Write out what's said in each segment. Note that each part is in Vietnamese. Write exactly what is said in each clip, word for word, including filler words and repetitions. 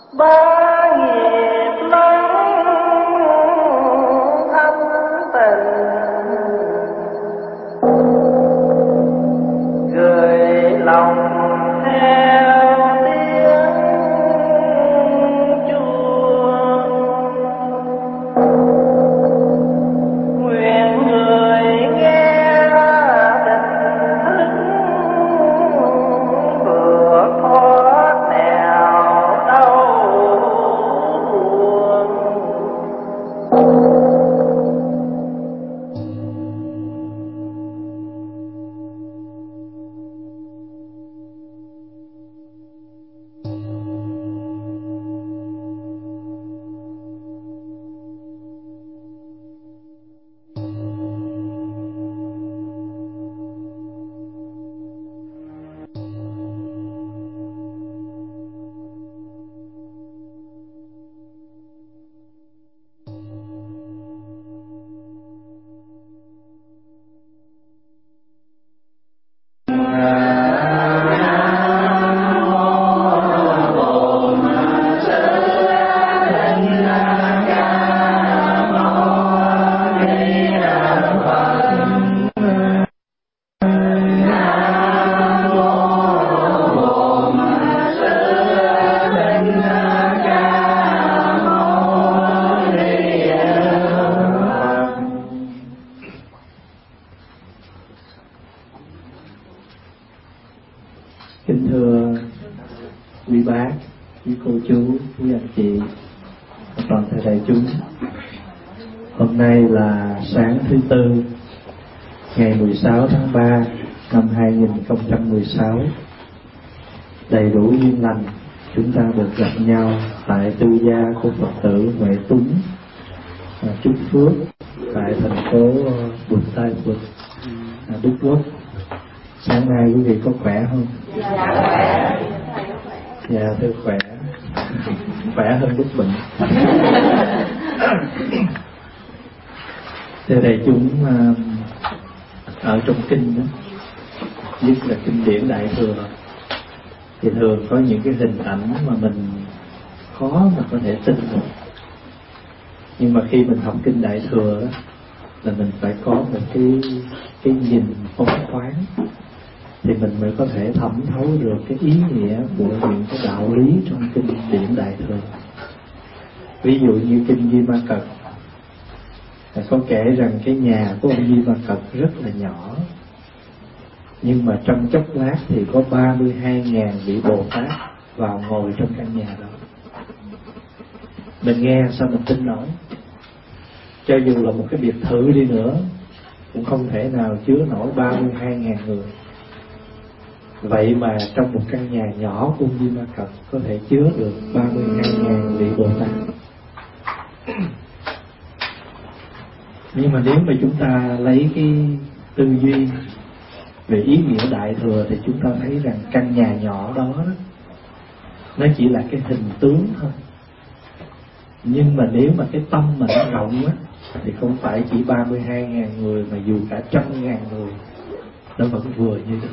ba nghiệp lắng thâm tình, gửi lòng theo tiếng chuông. Nguyện người nghe tình thức vượt thoát nẻo đau buồn. Kính thưa quý bác, quý cô chú, quý anh chị và toàn thể đại chúng, hôm nay là sáng thứ Tư, ngày mười sáu tháng ba năm hai nghìn không trăm mười sáu. Đầy đủ duyên lành, chúng ta được gặp nhau tại tư gia của Phật tử Huệ Tuấn, Trúc Phước, tại thành phố Bụt Tai Phật, Đức Quốc. Sáng nay quý vị có khỏe không? Dạ thưa khỏe, khỏe hơn lúc bệnh. Thưa đại chúng, ở trong kinh đó, nhất là kinh điển Đại Thừa, thì thường có những cái hình ảnh mà mình khó mà có thể tin được. Nhưng mà khi mình học kinh Đại Thừa đó, là mình phải có một cái cái nhìn phóng khoáng, thì mình mới có thể thẩm thấu được cái ý nghĩa của những cái đạo lý trong kinh điển Đại Thừa. Ví dụ như kinh Di Ma Cật có kể rằng cái nhà của ông Di Ma Cật rất là nhỏ, nhưng mà trong chốc lát thì có ba mươi hai ngàn vị Bồ Tát vào ngồi trong căn nhà đó. Mình nghe sao mình tin nổi? Cho dù là một cái biệt thự đi nữa cũng không thể nào chứa nổi ba mươi hai ngàn người. Vậy mà trong một căn nhà nhỏ của Di Ma Cật có thể chứa được ba mươi hai ngàn vị Bồ Tát. Nhưng mà nếu mà chúng ta lấy cái tư duy về ý nghĩa Đại Thừa thì chúng ta thấy rằng căn nhà nhỏ đó nó chỉ là cái hình tướng thôi. Nhưng mà nếu mà cái tâm mà nó rộng á, thì không phải chỉ ba mươi hai ngàn người, mà dù cả trăm ngàn người nó vẫn vừa như thế.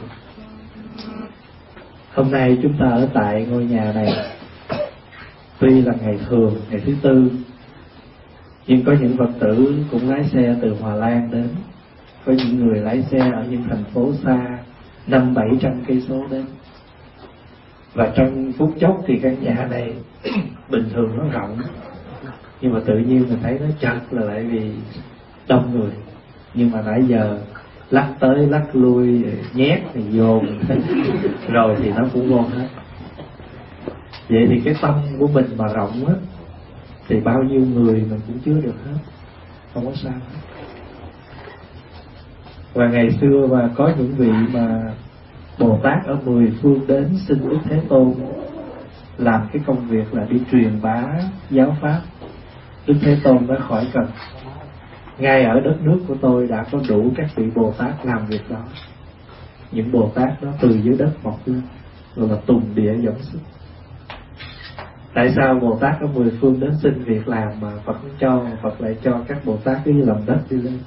Hôm nay chúng ta ở tại ngôi nhà này, tuy là ngày thường, ngày thứ Tư, nhưng có những Phật tử cũng lái xe từ Hòa Lan đến, có những người lái xe ở những thành phố xa năm bảy trăm cây số đến. Và trong phút chốc thì căn nhà này bình thường nó rộng, nhưng mà tự nhiên mình thấy nó chật là tại vì đông người. Nhưng mà nãy giờ lắc tới lắc lui, nhét thì dồn rồi thì nó cũng vô hết. Vậy thì cái tâm của mình mà rộng á, thì bao nhiêu người mình cũng chứa được hết, không có sao hết. Và ngày xưa mà có những vị mà Bồ Tát ở mười phương đến xin Đức Thế Tôn làm cái công việc là đi truyền bá giáo pháp, Đức Thế Tôn đã khỏi cần. Ngay ở đất nước của tôi đã có đủ các vị Bồ Tát làm việc đó. Những Bồ Tát đó từ dưới đất mọc lên, rồi là tùng địa dẫn sức. Tại sao Bồ Tát ở mười phương đến xin việc làm mà Phật không cho, mà Phật lại cho các Bồ Tát cứ lòng đất đi lên?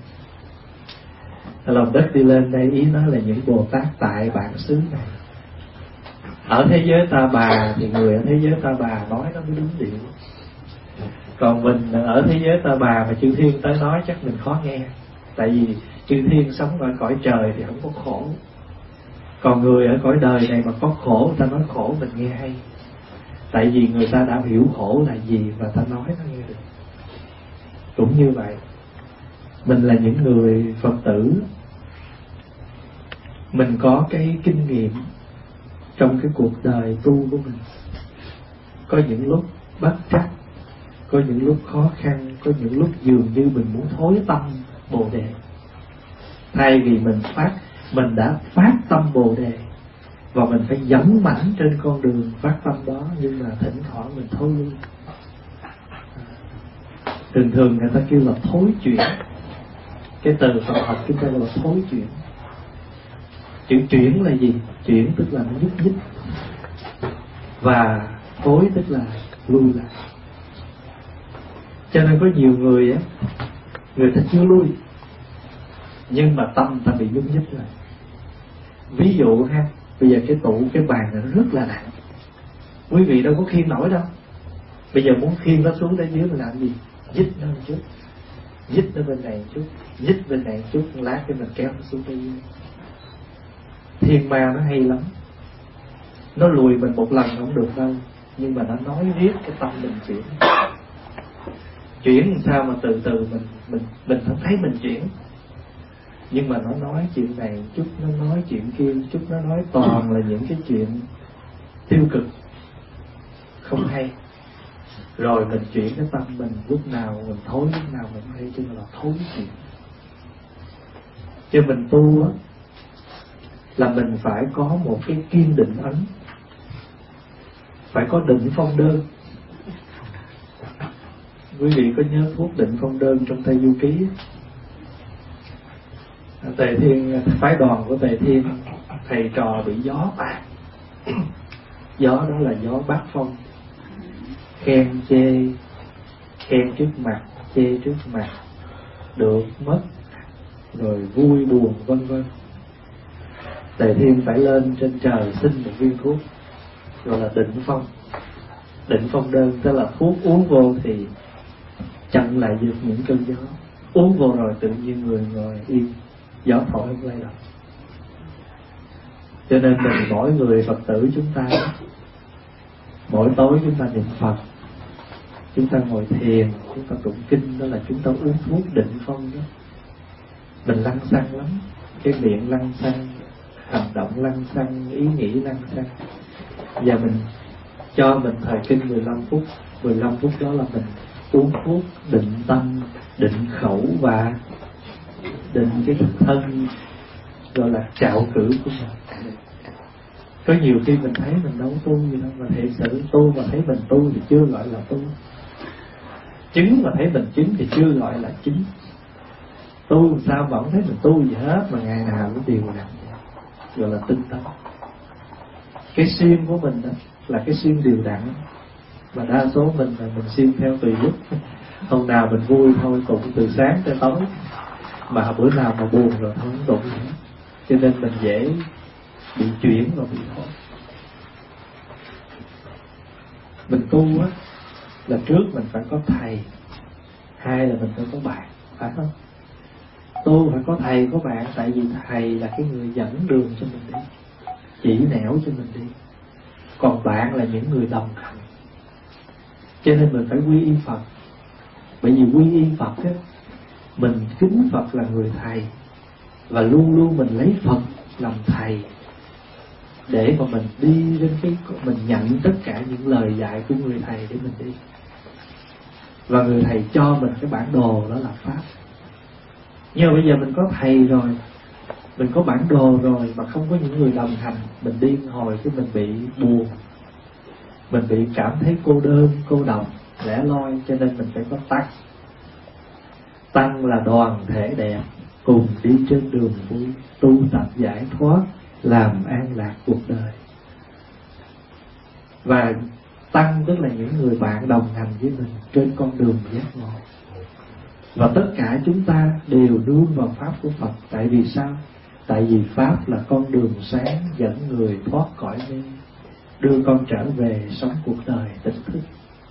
Lòng đất đi lên đây ý nói là những Bồ Tát tại bản xứ này. Ở thế giới Ta Bà thì người ở thế giới Ta Bà nói nó mới đúng điệu. Còn mình ở thế giới Ta Bà mà chư thiên tới nói chắc mình khó nghe. Tại vì chư thiên sống ở cõi trời thì không có khổ. Còn người ở cõi đời này mà có khổ, người ta nói khổ mình nghe hay. Tại vì người ta đã hiểu khổ là gì và ta nói nó nghe được. Cũng như vậy, mình là những người Phật tử, mình có cái kinh nghiệm trong cái cuộc đời tu của mình. Có những lúc bất trắc, có những lúc khó khăn, có những lúc dường như mình muốn thối tâm Bồ Đề. Thay vì mình phát, mình đã phát tâm Bồ Đề và mình phải dũng mãnh trên con đường phát tâm đó, nhưng mà thỉnh thoảng mình thối lui. Thường thường người ta kêu là thối chuyển. Cái từ Phật học chúng ta gọi là thối chuyển. Chữ chuyển là gì? Chuyển tức là nó nhúc nhích, và thối tức là lui lại. Cho nên có nhiều người á, người ta chưa lui, nhưng mà tâm ta bị nhúc nhích lại. Ví dụ ha, bây giờ cái tủ, cái bàn này nó rất là nặng, quý vị đâu có khiêng nổi đâu. Bây giờ muốn khiêng nó xuống đến dưới mình làm gì? Nhích nó một chút, nhích nó bên này một chút, nhích bên này một chút, lát cái mình kéo nó xuống tới dưới. Thiên ma nó hay lắm, nó lùi mình một lần không được đâu, nhưng mà nó nói riết cái tâm mình chuyển. Chuyển làm sao mà từ từ mình mình mình không thấy mình chuyển, nhưng mà nó nói chuyện này chút, nó nói chuyện kia chút, nó nói toàn là những cái chuyện tiêu cực không hay. Rồi mình chuyển cái tâm mình, lúc nào mình thối, lúc nào mình hay, chứ là thối chuyện. Cho mình tu á là mình phải có một cái kiên định ấn, phải có định phong đơn. Quý vị có nhớ thuốc định phong đơn trong Tây Du Ký? Tề Thiên, phái đoàn của Tề Thiên, thầy trò bị gió tạt. Gió đó là gió bát phong, khen chê, khen trước mặt, chê trước mặt, được mất, rồi vui buồn vân vân. Tề Thiên phải lên trên trời xin một viên thuốc gọi là định phong. Định phong đơn tức là thuốc uống vô thì chặn lại được những cơn gió. Uống vô rồi tự nhiên người ngồi yên, gió thổi không lay động. Cho nên mình mỗi người Phật tử chúng ta, mỗi tối chúng ta niệm Phật, chúng ta ngồi thiền, chúng ta tụng kinh, đó là chúng ta uống thuốc định phong đó. Mình lăng xăng lắm, cái miệng lăng xăng, hành động lăng xăng, ý nghĩ lăng xăng. Và mình cho mình thời kinh mười lăm phút, mười lăm phút đó là mình uống thuốc định tâm, định khẩu và định cái thân, gọi là trạo cử của mình. Có nhiều khi mình thấy mình đâu tu gì đâu, mà thiệt sự tu mà thấy mình tu thì chưa gọi là tu. Chứng mà thấy mình chứng thì chưa gọi là chứng. Tu sao mà không thấy mình tu gì hết, mà ngày nào cũng điều đặn, gọi là tinh tấn. Cái siêng của mình đó là cái siêng điều đặn, mà đa số mình là mình siêng theo tùy lúc. Hôm nào mình vui thôi tụng từ sáng tới tối, mà bữa nào mà buồn rồi thôi không tụng nữa. Cho nên mình dễ bị chuyển và bị thôi. Mình tu á là trước mình phải có thầy, hai là mình phải có bạn, phải không? Tu phải có thầy có bạn, tại vì thầy là cái người dẫn đường cho mình đi, chỉ nẻo cho mình đi. Còn bạn là những người đồng hành. Cho nên mình phải quy y Phật. Bởi vì quy y Phật á, mình kính Phật là người thầy, và luôn luôn mình lấy Phật làm thầy, để mà mình đi đến cái, mình nhận tất cả những lời dạy của người thầy để mình đi. Và người thầy cho mình cái bản đồ đó là Pháp. Nhưng mà bây giờ mình có thầy rồi, mình có bản đồ rồi, mà không có những người đồng hành, mình đi hồi cái mình bị buồn, mình bị cảm thấy cô đơn, cô độc, lẻ loi. Cho nên mình phải có tăng. Tăng là đoàn thể đẹp, cùng đi trên đường vui, tu tập giải thoát, làm an lạc cuộc đời. Và tăng tức là những người bạn đồng hành với mình trên con đường giác ngộ. Và tất cả chúng ta đều nương vào Pháp của Phật. Tại vì sao? Tại vì Pháp là con đường sáng dẫn người thoát cõi mê. đưa con trở về sống cuộc đời tỉnh thức.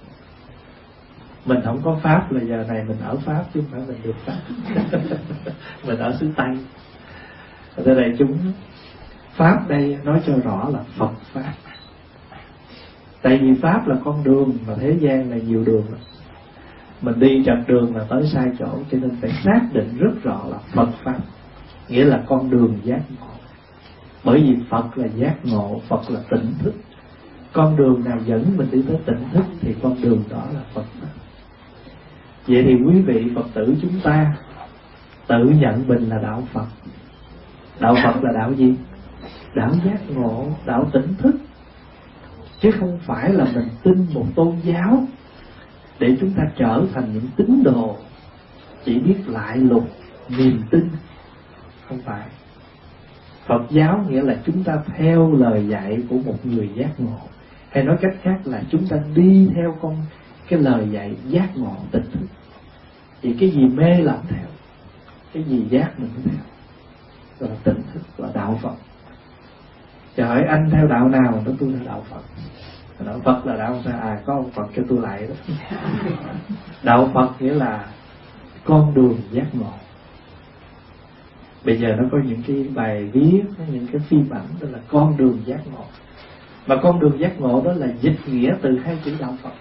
Mình không có Pháp là giờ này mình ở Pháp chứ không phải mình được Pháp. Mình ở xứ Tây. Ở đây chúng Pháp đây nói cho rõ là Phật Pháp. Tại vì Pháp là con đường, mà thế gian là nhiều đường. Mình đi trật đường là tới sai chỗ, cho nên phải xác định rất rõ là Phật Pháp, nghĩa là con đường giác ngộ. Bởi vì Phật là giác ngộ, Phật là tỉnh thức. Con đường nào dẫn mình đi tới tỉnh thức thì con đường đó là Phật Pháp. Vậy thì quý vị Phật tử chúng ta tự nhận mình là đạo Phật. Đạo Phật là đạo gì? Đạo giác ngộ, đạo tỉnh thức. Chứ không phải là mình tin một tôn giáo để chúng ta trở thành những tín đồ chỉ biết lại lục niềm tin. Không phải. Phật giáo nghĩa là chúng ta theo lời dạy của một người giác ngộ. Hay nói cách khác là chúng ta đi theo con cái lời dạy giác ngộ tỉnh thức. Vì cái gì mê làm theo, cái gì giác mình theo, là tỉnh thức, là đạo Phật. Thì hỏi anh theo đạo nào? Đó tôi theo đạo Phật. Đạo Phật là đạo sao? À có ông Phật cho tôi lại đó. Đạo Phật nghĩa là con đường giác ngộ. Bây giờ nó có những cái bài viết, những cái phim ảnh đó là con đường giác ngộ. Mà con đường giác ngộ đó là dịch nghĩa từ hai chữ đạo Phật.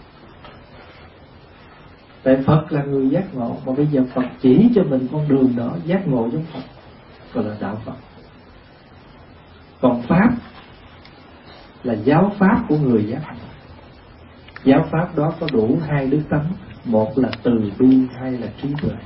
Tại Phật là người giác ngộ, mà bây giờ Phật chỉ cho mình con đường đó giác ngộ giống Phật, gọi là đạo Phật. Còn Pháp là giáo pháp của người giác ngộ. Giáo pháp đó có đủ hai đức tánh, một là từ bi, hai là trí tuệ.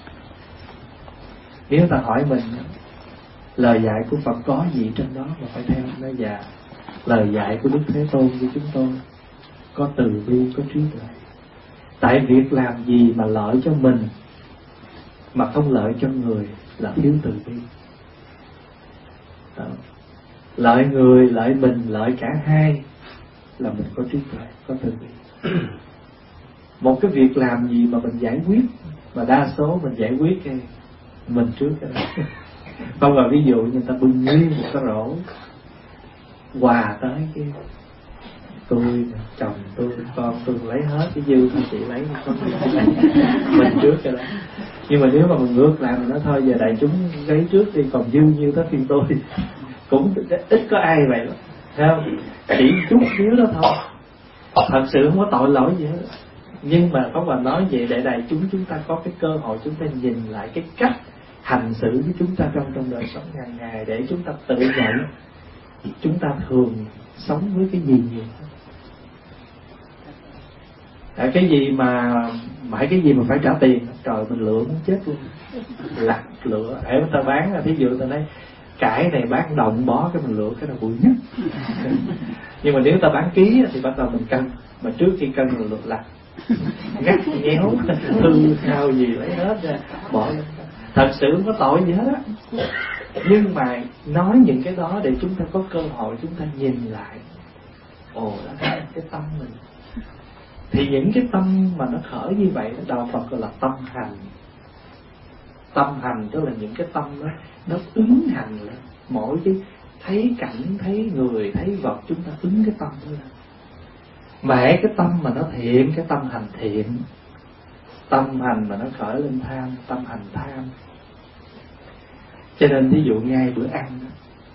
Nếu ta hỏi mình lời dạy của Phật có gì trên đó mà phải theo, nó dạ lời dạy của Đức Thế Tôn của chúng tôi có từ bi, có trí tuệ. Tại việc làm gì mà lợi cho mình mà không lợi cho người là thiếu từ bi. Đó. Lợi người, lợi mình, lợi cả hai là mình có trí tuệ, có từ bi. Một cái việc làm gì mà mình giải quyết, mà đa số mình giải quyết cái mình trước cái đó. Không là ví dụ như người ta bưng nguyên một cái rổ quà tới cái tôi, chồng tôi, con tôi lấy hết, cái dư thì chị lấy, con chị lấy. Mình trước cái đó. Nhưng mà nếu mà mình ngược lại mình nói thôi giờ đại chúng lấy trước đi, còn dư nhiêu tới phiên tôi. Cũng ít có ai vậy lắm, thấy không? Chỉ chút xíu đó thôi, thật sự không có tội lỗi gì hết. Nhưng mà có mà nói vậy để đại chúng chúng ta có cái cơ hội chúng ta nhìn lại cái cách hành xử với chúng ta trong trong đời sống hàng ngày, để chúng ta tự nhận chúng ta thường sống với cái gì nhiều. À, cái gì mà phải cái gì mà phải trả tiền, trời mình lựa muốn chết luôn, lặt lựa. Để người ta bán, thí dụ ta nói cải này bán đồng bó cái mình lựa cái nào bụi nhất. Nhưng mà nếu ta bán ký thì bắt đầu mình cân, mà trước khi cân mình lựa lặt, ngắt nhéo, hư hao gì lấy hết ra bỏ lên. Thật sự không có tội gì hết á. Nhưng mà nói những cái đó để chúng ta có cơ hội chúng ta nhìn lại, ồ đó là cái tâm mình. Thì những cái tâm mà nó khởi như vậy, đạo Phật gọi là tâm hành. Tâm hành tức là những cái tâm đó nó ứng hành lên. Mỗi cái thấy cảnh, thấy người, thấy vật chúng ta ứng cái tâm đó lên. Mà cái tâm mà nó thiện, cái tâm hành thiện. Tâm hành mà nó khởi lên tham, tâm hành tham. Cho nên ví dụ ngay bữa ăn đó,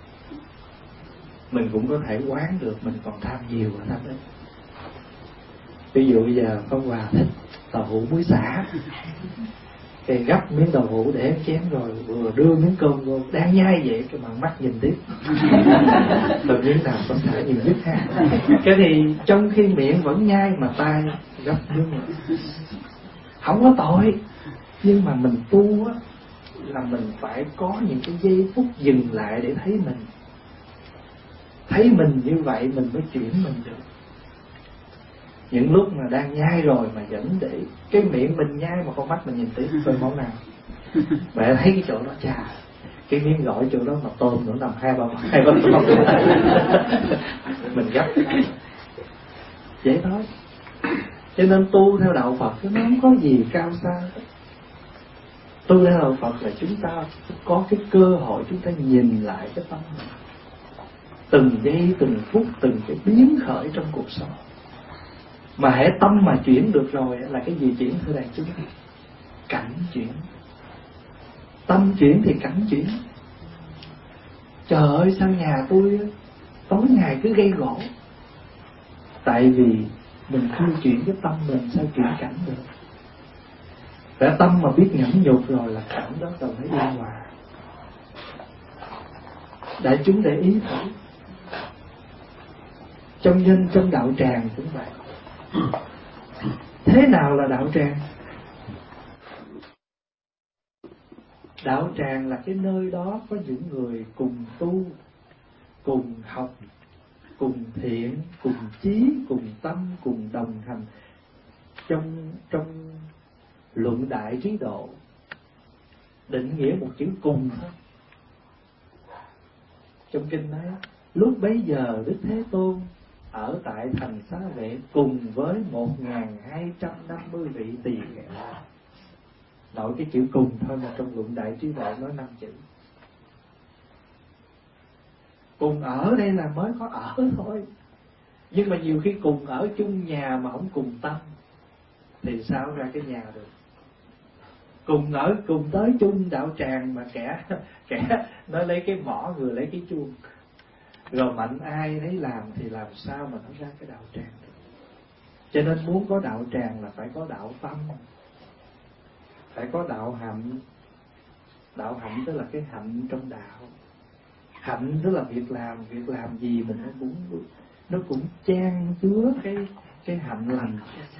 mình cũng có thể quán được mình còn tham nhiều và tham ít. Ví dụ bây giờ có quà thích tàu hũ muối xả, cái gấp miếng tàu hũ để chén rồi vừa đưa miếng cơm vô, đang nhai vậy cái bằng mắt nhìn tiếp rồi miếng nào có xả nhiều nhất ha. Cái thì trong khi miệng vẫn nhai mà tay gấp miếng nữa, không có tội. Nhưng mà mình tu á là mình phải có những cái giây phút dừng lại để thấy mình. Thấy mình như vậy mình mới chuyển mình được. Những lúc mà đang nhai rồi mà vẫn để cái miệng mình nhai mà con mắt mình nhìn tiếp coi món nào. Mẹ thấy cái chỗ đó chà, cái miếng gỏi chỗ đó mà tôm nữa nằm hai ba hai ba tôm. Mình gấp vậy thôi. Cho nên tu theo đạo Phật nó không có gì cao xa. Tu theo đạo Phật là chúng ta có cái cơ hội chúng ta nhìn lại cái tâm mình. từng giây từng phút, từng cái biến khởi trong cuộc sống. Mà hễ tâm mà chuyển được rồi là cái gì chuyển thưa đại chúng? Cảnh chuyển. Tâm chuyển thì cảnh chuyển. Trời ơi, sao nhà tôi tối ngày cứ gây gỗ? Tại vì mình chưa chuyển cái tâm mình, sao chuyển cảnh được? Cả tâm mà biết nhẫn nhục rồi là cảnh đó rồi mới yên hòa. Đại chúng để ý thử, trong nhân trong đạo tràng cũng vậy. Thế nào là đạo tràng? Đạo tràng là cái nơi đó có những người cùng tu, cùng học, cùng thiện, cùng chí, cùng tâm, cùng đồng hành trong trong luận đại trí độ. Định nghĩa một chữ cùng thôi. Trong kinh nói lúc bấy giờ Đức Thế Tôn ở tại thành Xá Vệ cùng với một nghìn hai trăm năm mươi vị tỳ kheo. Nội cái chữ cùng thôi mà trong luận đại trí độ nói năm chữ. Cùng ở đây là mới có ở thôi. Nhưng mà nhiều khi cùng ở chung nhà mà không cùng tâm thì sao ra cái nhà được? Cùng ở cùng tới chung đạo tràng mà kẻ kẻ nó lấy cái mỏ vừa lấy cái chuông, rồi mạnh ai nấy làm thì làm sao mà nó ra cái đạo tràng được? Cho nên muốn có đạo tràng là phải có đạo tâm, phải có đạo hạnh. Đạo hạnh tức là cái hạnh trong đạo. Hạnh tức là việc làm, việc làm gì mình nó cũng nó cũng chan chứa cái cái hạnh lành.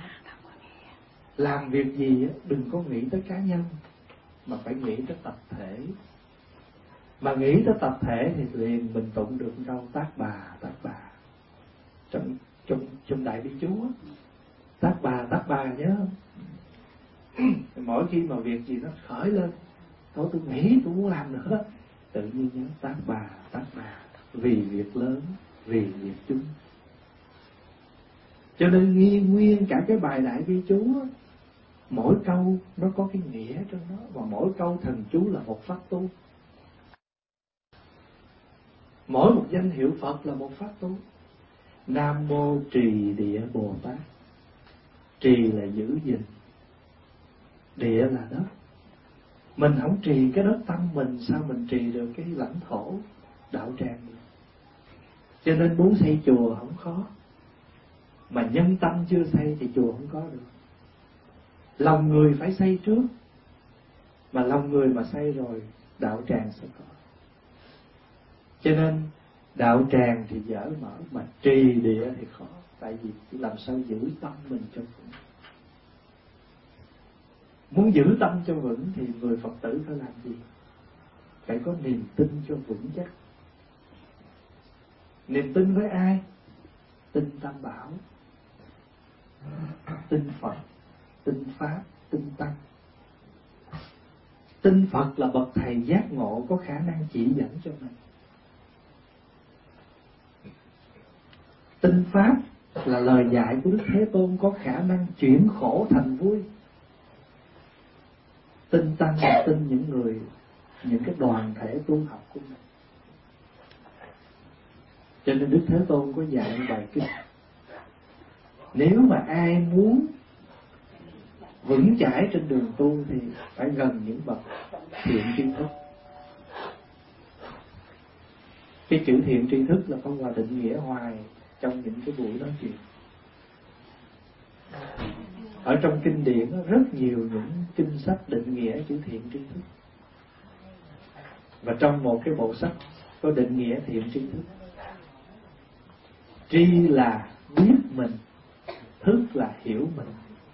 Làm việc gì đừng có nghĩ tới cá nhân mà phải nghĩ tới tập thể. Mà nghĩ tới tập thể thì liền mình tụng được câu tác bà, tác bà trong trong trong đại bi chú á. Tác bà, tác bà nhớ không? Mỗi khi mà việc gì nó khởi lên, thôi tôi nghĩ tôi muốn làm nữa, tự nhiên nhớ tác bà, tác bà, vì việc lớn, vì việc chung. Cho nên nguyên nguyên cả cái bài đại bi chú á, mỗi câu nó có cái nghĩa trong đó, và mỗi câu thần chú là một pháp tu. Mỗi một danh hiệu Phật là một pháp tu. Nam mô Trì Địa Bồ Tát. Trì là giữ gìn, địa là đất. Mình không trì cái đất tâm mình, sao mình trì được cái lãnh thổ đạo tràng được? Cho nên muốn xây chùa không khó, mà nhân tâm chưa xây thì chùa không có được. Lòng người phải xây trước, mà lòng người mà xây rồi đạo tràng sẽ có. Cho nên đạo tràng thì dở mở, mà trì địa thì khó. Tại vì làm sao giữ tâm mình cho vững. Muốn giữ tâm cho vững thì người Phật tử phải làm gì? Phải có niềm tin cho vững chắc. Niềm tin với ai? Tin Tam Bảo, tin Phật, tin Pháp, tin Tăng. Tin Phật là bậc thầy giác ngộ có khả năng chỉ dẫn cho mình. Tin Pháp là lời dạy của Đức Thế Tôn có khả năng chuyển khổ thành vui. Tin Tăng là tin những người, những cái đoàn thể tu học của mình. Cho nên Đức Thế Tôn có dạy bài kinh: nếu mà ai muốn vững chãi trên đường tu thì phải gần những bậc thiện tri thức. Cái chữ thiện tri thức là Pháp Hòa định nghĩa hoài trong những cái buổi nói chuyện. Ở trong kinh điển rất nhiều những kinh sách định nghĩa chữ thiện tri thức. Và trong một cái bộ sách có định nghĩa thiện tri thức. Tri là biết mình, thức là hiểu mình.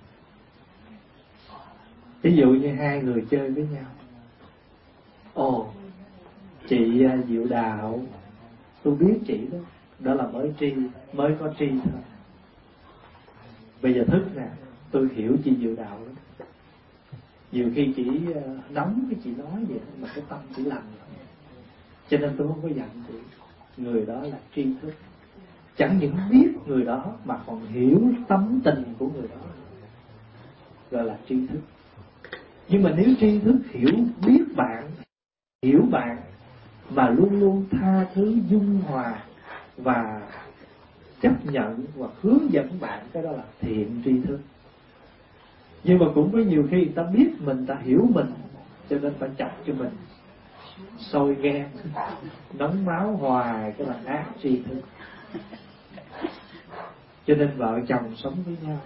Ví dụ như hai người chơi với nhau. Ồ, chị Diệu Đạo, tôi biết chị đó, đó là mới tri, mới có tri thôi. Bây giờ thức nè, tôi hiểu chị Diệu Đạo đó. Nhiều khi chỉ nóng cái chị nói vậy mà cái tâm chỉ lành. Cho nên tôi không có giận chị. Người đó là tri thức. Chẳng những biết người đó mà còn hiểu tâm tình của người đó, gọi là tri thức. Nhưng mà nếu tri thức hiểu biết bạn, hiểu bạn mà luôn luôn tha thứ dung hòa, và chấp nhận và hướng dẫn bạn, cái đó là thiện tri thức. Nhưng mà cũng có nhiều khi người ta biết mình, ta hiểu mình, cho nên ta chọc cho mình sôi ghen, nóng máu hoài, cái là ác tri thức. Cho nên vợ chồng sống với nhau,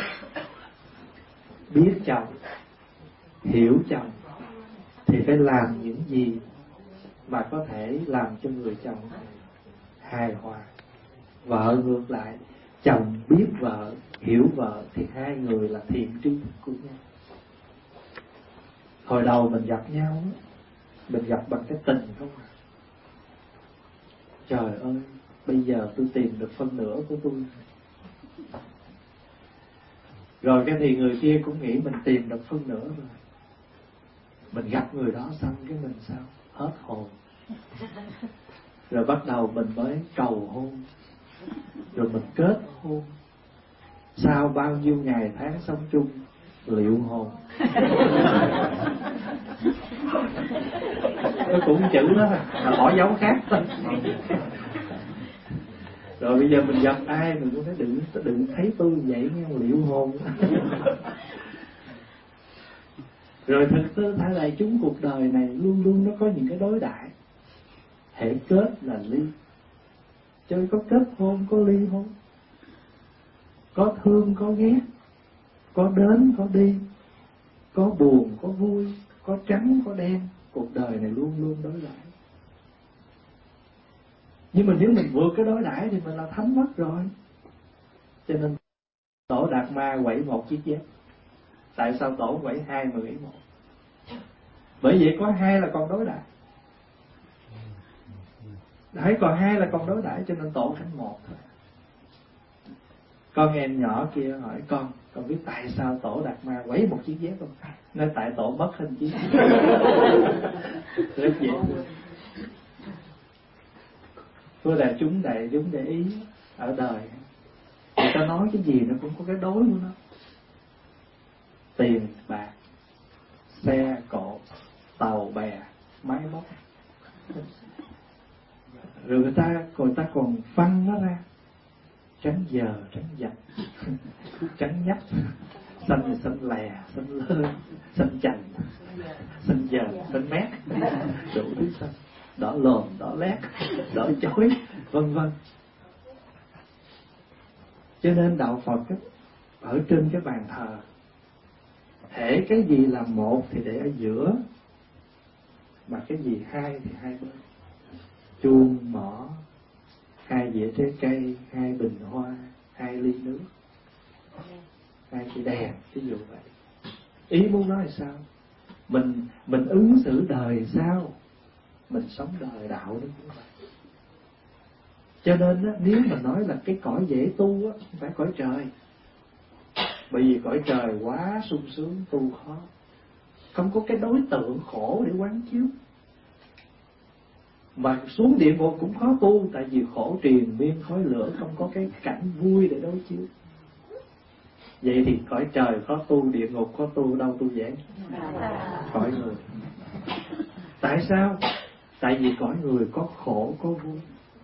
biết chồng, hiểu chồng, thì phải làm những gì mà có thể làm cho người chồng hài hòa. Vợ ngược lại, chồng biết vợ, hiểu vợ, thì hai người là thiện tri thức của nhau. Hồi đầu mình gặp nhau, mình gặp bằng cái tình không à. Trời ơi, bây giờ tôi tìm được phân nửa của tôi. Rồi cái thì người kia cũng nghĩ mình tìm được phân nửa rồi. Mình gặp người đó xong cái mình sao? Hết hồn. Rồi bắt đầu mình mới cầu hôn, rồi mình kết hôn. Sau bao nhiêu ngày tháng sống chung, liệu hồn. Nó cũng chữ đó là bỏ dấu khác thôi. Rồi bây giờ mình gặp ai mình cũng nói đừng đừng thấy tôi vậy nghe, liệu hồn. Rồi thực sự thả lại chúng, cuộc đời này luôn luôn nó có những cái đối đãi. Hễ kết là ly, chơi có kết hôn có ly hôn, có thương có ghét, có đến có đi, có buồn có vui, có trắng có đen. Cuộc đời này luôn luôn đối đãi. Nhưng mà nếu mình vượt cái đối đãi thì mình là thấm mất rồi. Cho nên Tổ Đạt Ma quẩy một chiếc dép. Tại sao Tổ quẩy hai mà quẩy một? Bởi vậy có hai là còn đối đãi. Đấy, còn hai là còn đối đãi, cho nên Tổ thành một thôi. Con em nhỏ kia hỏi con, con biết tại sao Tổ Đạt Ma quẩy một chiếc dép không? Nói tại Tổ mất hình chiếc. Rất dễ thương. Thưa đại chúng, đại chúng để ý ở đời, người ta nói cái gì nó cũng có cái đối của nó. Tiền bạc, xe cộ, tàu bè, máy móc. Rồi người ta người ta còn phân nó ra: tránh giờ, tránh dạch, tránh nhách, xanh thì xanh lè, xanh lơ, xanh chành, xanh giờ, xanh mét, đủ thứ xanh, đỏ lồm, đỏ lét, đỏ chói, vân vân. Cho nên đạo Phật ấy, ở trên cái bàn thờ, hễ cái gì là một thì để ở giữa, mà cái gì hai thì hai bên. Chuông, mõ, hai dĩa trái cây, hai bình hoa, hai ly nước, hai cái đèn, ví dụ vậy. Ý muốn nói là sao? Mình mình ứng xử đời sao, mình sống đời đạo đó cũng vậy. Cho nên á, nếu mà nói là cái cõi dễ tu á, không phải cõi trời. Bởi vì cõi trời quá sung sướng, tu khó. Không có cái đối tượng khổ để quán chiếu. Mà xuống địa ngục cũng khó tu, tại vì khổ triền miên khói lửa, không có cái cảnh vui để đối chiếu. Vậy thì cõi trời khó tu, địa ngục khó tu, đâu tu dễ? Cõi người. Tại sao? Tại vì cõi người có khổ có vui.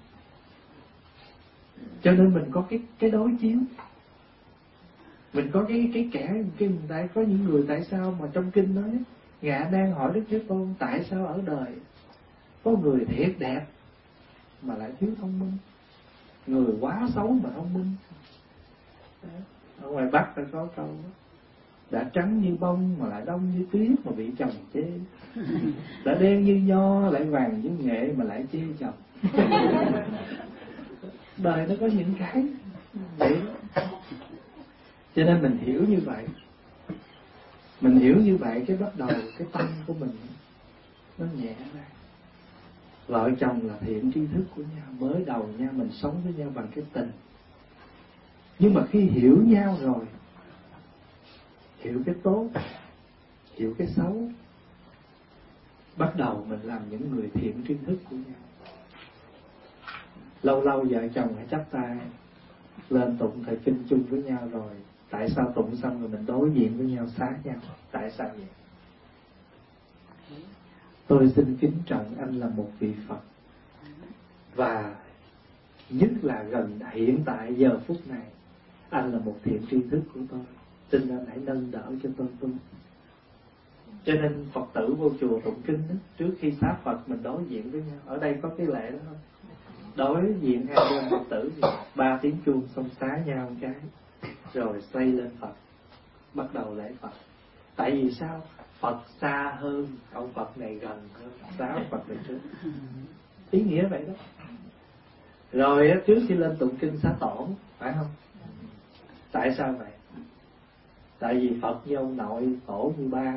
Cho nên mình có cái cái đối chiếu. Mình có cái cái kẻ cái tại có những người tại sao mà trong kinh nói Ngạ Nan hỏi Đức Thế Tôn tại sao ở đời có người thiệt đẹp mà lại thiếu thông minh, người quá xấu mà thông minh. Ở ngoài Bắc ta có câu đó: đã trắng như bông mà lại đông như tuyết mà bị chồng chê, đã đen như nho lại vàng như nghệ mà lại chê chồng. Đời nó có những cái vậy đó. Cho nên mình hiểu như vậy, mình hiểu như vậy cái bắt đầu cái tâm của mình nó nhẹ ra. Vợ chồng là thiện tri thức của nhau, mới đầu nha mình sống với nhau bằng cái tình. Nhưng mà khi hiểu nhau rồi, hiểu cái tốt, hiểu cái xấu, bắt đầu mình làm những người thiện tri thức của nhau. Lâu lâu vợ chồng hãy chắp tay lên tụng thời kinh chung với nhau rồi. Tại sao tụng xong rồi mình đối diện với nhau xá nhau? Tại sao vậy? Tôi xin kính trọng anh là một vị Phật, và nhất là gần hiện tại giờ phút này anh là một thiện tri thức của tôi, xin anh hãy nâng đỡ cho tôi tu. Cho nên Phật tử vô chùa tụng kinh đó, trước khi xá Phật mình đối diện với nhau. Ở đây có cái lễ đó không? Đối diện hai bên Phật tử thì ba tiếng chuông xong xá nhau một cái, rồi xoay lên Phật, bắt đầu lễ Phật. Tại vì sao? Phật xa hơn, ông Phật này gần hơn, xá ông Phật này trước. Ý nghĩa vậy đó. Rồi trước khi lên tụng kinh xá tổ, phải không? Tại sao vậy? Tại vì Phật như ông nội, tổ như ba.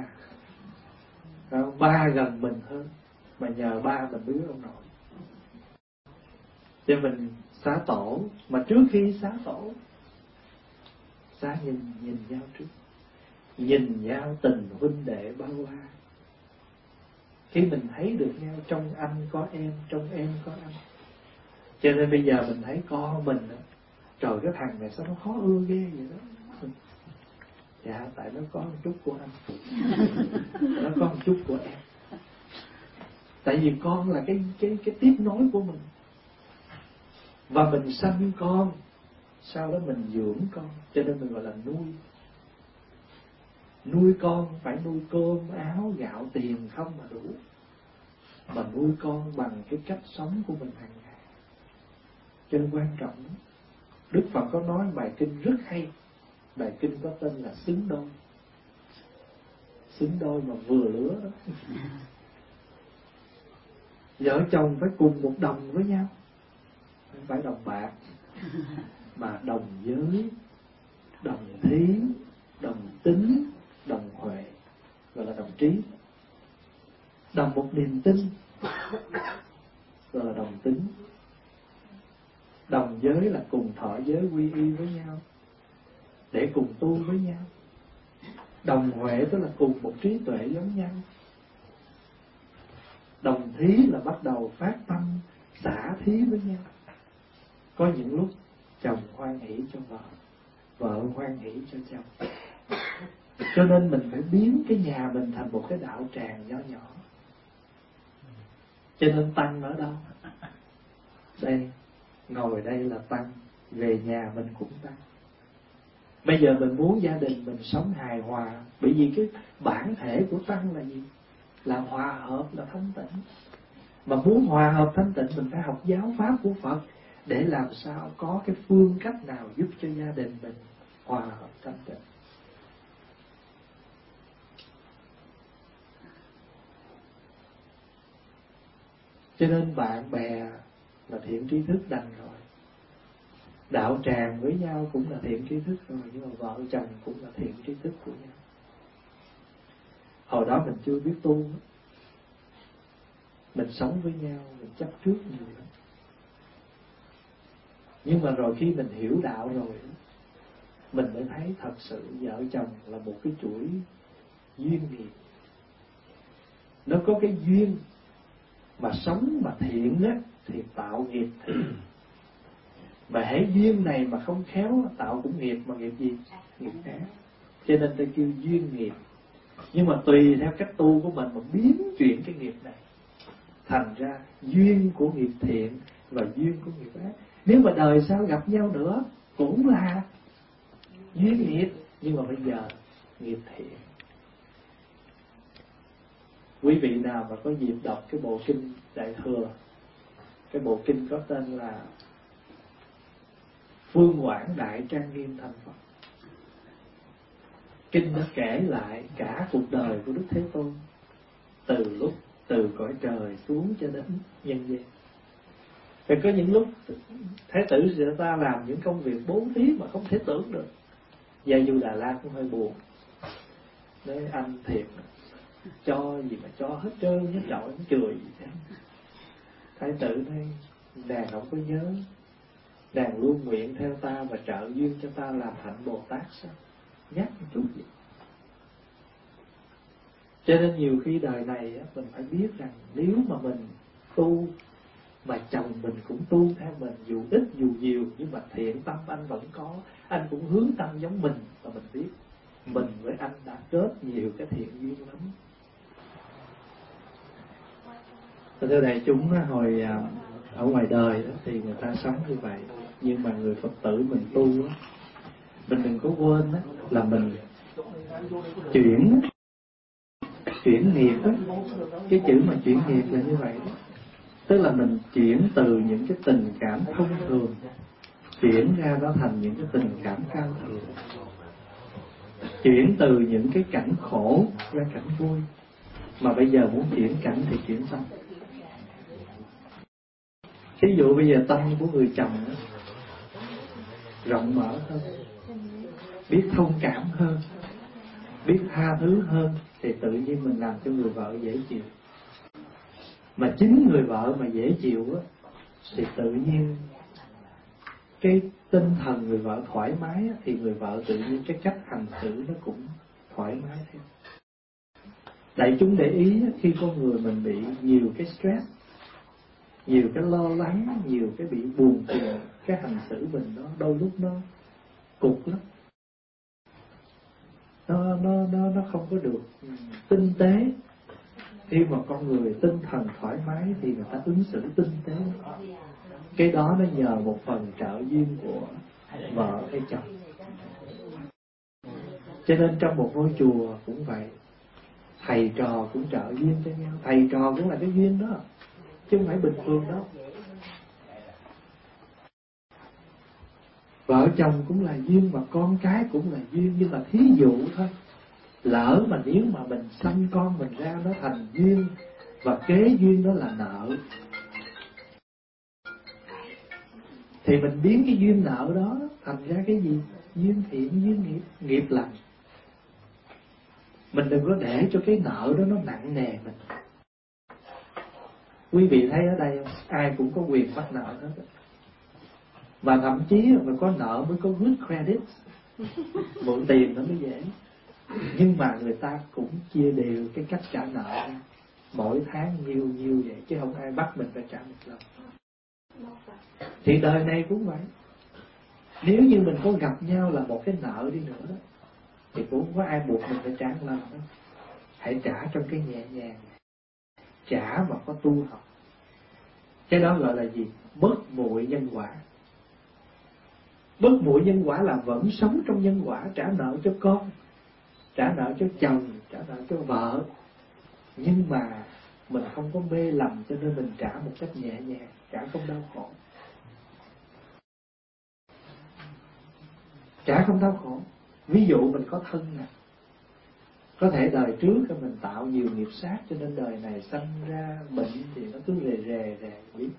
Ba gần mình hơn, mà nhờ ba mình biết ông nội. Cho mình xá tổ, mà trước khi xá tổ, xá nhìn nhìn nhau trước, nhìn nhau tình huynh đệ bao la. Khi mình thấy được nhau, trong anh có em, trong em có anh. Cho nên bây giờ mình thấy con mình đó, trời cái thằng này sao nó khó ưa ghê vậy đó. Dạ tại nó có một chút của anh, nó có một chút của em. Tại vì con là cái cái cái tiếp nối của mình, và mình sanh con, sau đó mình dưỡng con, cho nên mình gọi là nuôi. Nuôi con phải nuôi cơm áo gạo tiền không mà đủ, mà nuôi con bằng cái cách sống của mình hàng ngày. Cho nên quan trọng đó. Đức Phật có nói bài kinh rất hay. Bài kinh có tên là xứng đôi. Xứng đôi mà vừa lứa đó. Vợ chồng phải cùng một đồng với nhau, không phải đồng bạc, mà đồng giới, đồng thí, đồng tính, đồng huệ, gọi là đồng trí. Đồng một niềm tin, gọi là đồng tính. Đồng giới là cùng thọ giới quy y với nhau, để cùng tu với nhau. Đồng huệ tức là cùng một trí tuệ giống nhau. Đồng thí là bắt đầu phát tâm xả thí với nhau. Có những lúc chồng hoan hỷ cho vợ, vợ hoan hỷ cho chồng. Cho nên mình phải biến cái nhà mình thành một cái đạo tràng nhỏ nhỏ. Cho nên tăng ở đâu? Đây, ngồi đây là tăng, về nhà mình cũng tăng. Bây giờ mình muốn gia đình mình sống hài hòa, bởi vì cái bản thể của tăng là gì? Là hòa hợp, là thanh tịnh. Mà muốn hòa hợp thanh tịnh mình phải học giáo pháp của Phật, để làm sao có cái phương cách nào giúp cho gia đình mình hòa hợp thanh tịnh. Cho nên bạn bè là thiện tri thức đành rồi, đạo tràng với nhau cũng là thiện tri thức rồi, nhưng mà vợ chồng cũng là thiện tri thức của nhau. Hồi đó mình chưa biết tu, mình sống với nhau, mình chấp trước nhiều lắm. Nhưng mà rồi khi mình hiểu đạo rồi, mình mới thấy thật sự vợ chồng là một cái chuỗi duyên nghiệp. Nó có cái duyên mà sống mà thiện á, thì tạo nghiệp thiện. Mà hễ duyên này mà không khéo tạo cũng nghiệp, mà nghiệp gì? Nghiệp ác. Cho nên ta kêu duyên nghiệp. Nhưng mà tùy theo cách tu của mình mà biến chuyển cái nghiệp này thành ra duyên của nghiệp thiện và duyên của nghiệp ác. Nếu mà đời sau gặp nhau nữa cũng là duyên nghiệp, nhưng mà bây giờ nghiệp thiện. Quý vị nào mà có dịp đọc cái bộ kinh Đại Thừa, cái bộ kinh có tên là Phương Quảng Đại Trang Nghiêm Thành Phật. Kinh đã kể lại cả cuộc đời của Đức Thế Tôn, từ lúc từ cõi trời xuống cho đến nhân gian. Thì có những lúc Thái tử sẽ ta làm những công việc bố thí mà không thể tưởng được. Gia Du Đà La cũng hơi buồn. Nói anh thiệt, cho gì mà cho hết trơn hết trọi, không chừa gì hết. Thái tử nói nàng không có nhớ, nàng luôn nguyện theo ta và trợ duyên cho ta làm hạnh Bồ Tát sao? Nhắc một chút gì. Cho nên nhiều khi đời này mình phải biết rằng nếu mà mình tu mà chồng mình cũng tu theo mình, dù ít dù nhiều, nhưng mà thiện tâm anh vẫn có, anh cũng hướng tâm giống mình, và mình biết mình với anh đã kết nhiều cái thiện duyên lắm. Thưa đại chúng, hồi ở ngoài đời đó thì người ta sống như vậy, nhưng mà người Phật tử mình tu đó, mình đừng có quên đó, là mình chuyển chuyển nghiệp đó. Cái chữ mà chuyển nghiệp là như vậy đó. Tức là mình chuyển từ những cái tình cảm thông thường, chuyển ra nó thành những cái tình cảm cao thượng, chuyển từ những cái cảnh khổ ra cảnh vui. Mà bây giờ muốn chuyển cảnh thì chuyển tâm. Ví dụ bây giờ tâm của người chồng đó, rộng mở hơn, biết thông cảm hơn, biết tha thứ hơn, thì tự nhiên mình làm cho người vợ dễ chịu. Mà chính người vợ mà dễ chịu á, thì tự nhiên cái tinh thần người vợ thoải mái á, thì người vợ tự nhiên cái cách hành xử nó cũng thoải mái theo. Đại chúng để ý á, khi con người mình bị nhiều cái stress, nhiều cái lo lắng, nhiều cái bị buồn phiền, cái hành xử mình nó đôi lúc nó cục lắm, nó nó nó nó không có được tinh tế. Khi mà con người tinh thần thoải mái thì người ta ứng xử tinh tế. Cái đó nó nhờ một phần trợ duyên của vợ hay chồng. Cho nên trong một ngôi chùa cũng vậy, thầy trò cũng trợ duyên cho nhau. Thầy trò cũng là cái duyên đó, chứ không phải bình thường đâu. Vợ chồng cũng là duyên, mà con cái cũng là duyên. Nhưng mà thí dụ thôi, lỡ mà nếu mà mình sanh con mình ra nó thành duyên, và kế duyên đó là nợ, thì mình biến cái duyên nợ đó thành ra cái gì? Duyên thiện, duyên nghiệp, nghiệp lành. Mình đừng có để cho cái nợ đó nó nặng nề mình. Quý vị thấy ở đây không? Ai cũng có quyền bắt nợ hết. Và thậm chí mà có nợ mới có good credit, mượn tiền nó mới dễ. Nhưng mà người ta cũng chia đều cái cách trả nợ, mỗi tháng nhiêu nhiêu vậy, chứ không ai bắt mình phải trả một lần. Thì đời này cũng vậy. Nếu như mình có gặp nhau là một cái nợ đi nữa đó, thì cũng không có ai buộc mình phải trả một lần đó. Hãy trả trong cái nhẹ nhàng, trả mà có tu học. Cái đó gọi là gì? Bất muội nhân quả. Bất muội nhân quả là vẫn sống trong nhân quả, trả nợ cho con, trả nợ cho chồng, trả nợ cho vợ. Nhưng mà mình không có mê lầm, cho nên mình trả một cách nhẹ nhàng, trả không đau khổ. Trả không đau khổ. Ví dụ mình có thân nè, có thể đời trước mình tạo nhiều nghiệp sát, cho nên đời này sanh ra bệnh thì nó cứ rề rề rề biết.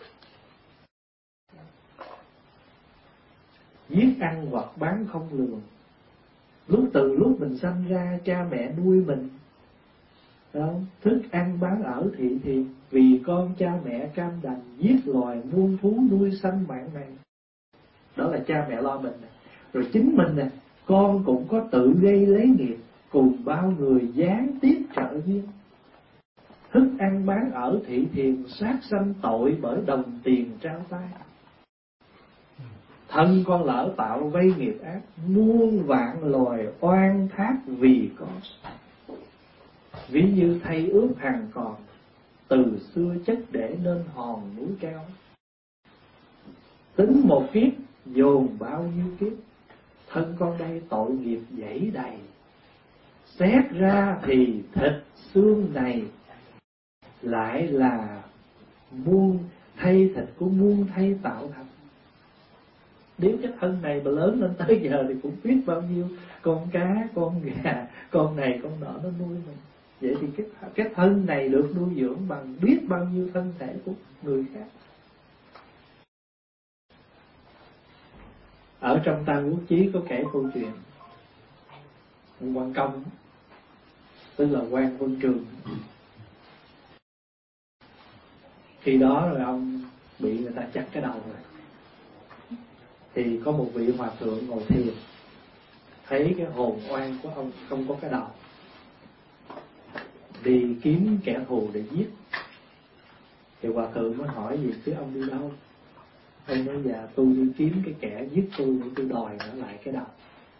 Giết ăn hoặc bán không lường. Lúc từ lúc mình sanh ra, cha mẹ nuôi mình đó, thức ăn bán ở thị thiền, vì con cha mẹ cam đành giết loài muôn thú nuôi sanh mạng này. Đó là cha mẹ lo mình. Rồi chính mình nè, con cũng có tự gây lấy nghiệp, cùng bao người gián tiếp trợ duyên. Thức ăn bán ở thị thiền, sát sanh tội bởi đồng tiền trao tay. Thân con lỡ tạo vây nghiệp ác, muôn vạn loài oan thác vì có. Ví như thay ước hằng còn, từ xưa chất để nên hòn núi cao. Tính một kiếp dồn bao nhiêu kiếp, thân con đây tội nghiệp dẫy đầy. Xét ra thì thịt xương này, lại là muôn thay thịt của muôn thay tạo thành. Nếu cái thân này mà lớn lên tới giờ thì cũng biết bao nhiêu con cá, con gà, con này con nọ nó nuôi mình. Vậy thì cái, cái thân này được nuôi dưỡng bằng biết bao nhiêu thân thể của người khác. Ở trong Tam Quốc Chí có kể câu chuyện ông Quan Công, tức là Quan Vân Trường. Khi đó rồi ông bị người ta chặt cái đầu rồi, thì có một vị hòa thượng ngồi thiền, thấy cái hồn oan của ông không có cái đầu, đi kiếm kẻ thù để giết. Thì hòa thượng mới hỏi gì chứ ông đi đâu? Ông nói dạ tôi đi kiếm cái kẻ giết tôi để tôi đòi nó lại cái đầu.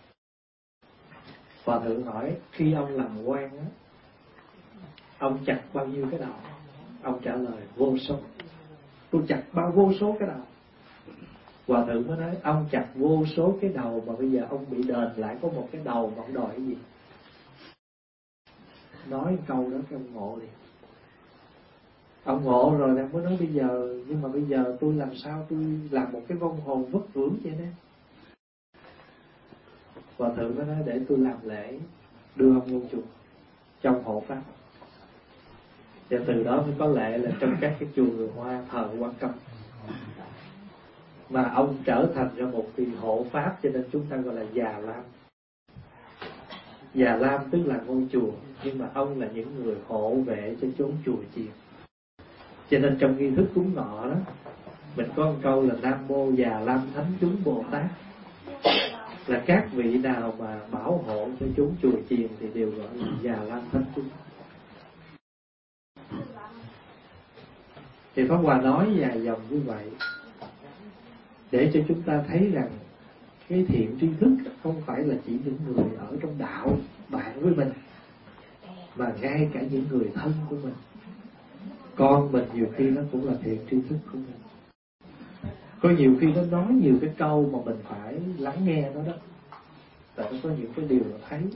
Hòa thượng hỏi khi ông làm quan á, ông chặt bao nhiêu cái đầu? Ông trả lời vô số. tôi chặt bao vô số cái đầu. Hòa thượng mới nói ông chặt vô số cái đầu mà bây giờ ông bị đền lại có một cái đầu mà ông đòi cái gì? Nói câu đó cái ông ngộ đi. Ông ngộ rồi ông mới nói bây giờ, nhưng mà bây giờ tôi làm sao tôi làm một cái vong hồn vất vưởng vậy đó. Hòa thượng mới nói để tôi làm lễ đưa ông vô chùa trong hộ pháp. Và từ đó mới có lệ là trong các cái chùa người Hoa thờ Quan Công, mà ông trở thành ra một vị hộ pháp, cho nên chúng ta gọi là Già Lam. Già Lam tức là ngôi chùa, nhưng mà ông là những người hộ vệ cho chốn chùa chiền. Cho nên trong nghi thức cúng ngọ đó, mình có một câu là Nam Mô Già Lam Thánh Chúng Bồ Tát, là các vị nào mà bảo hộ cho chốn chùa chiền thì đều gọi là Già Lam Thánh Chúng. Thì Pháp Hòa nói dài dòng như vậy để cho chúng ta thấy rằng cái thiện tri thức không phải là chỉ những người ở trong đạo bạn với mình, mà ngay cả những người thân của mình. Con mình nhiều khi nó cũng là thiện tri thức của mình. Có nhiều khi nó nói nhiều cái câu mà mình phải lắng nghe nó đó, tại nó có những cái điều nó thấy.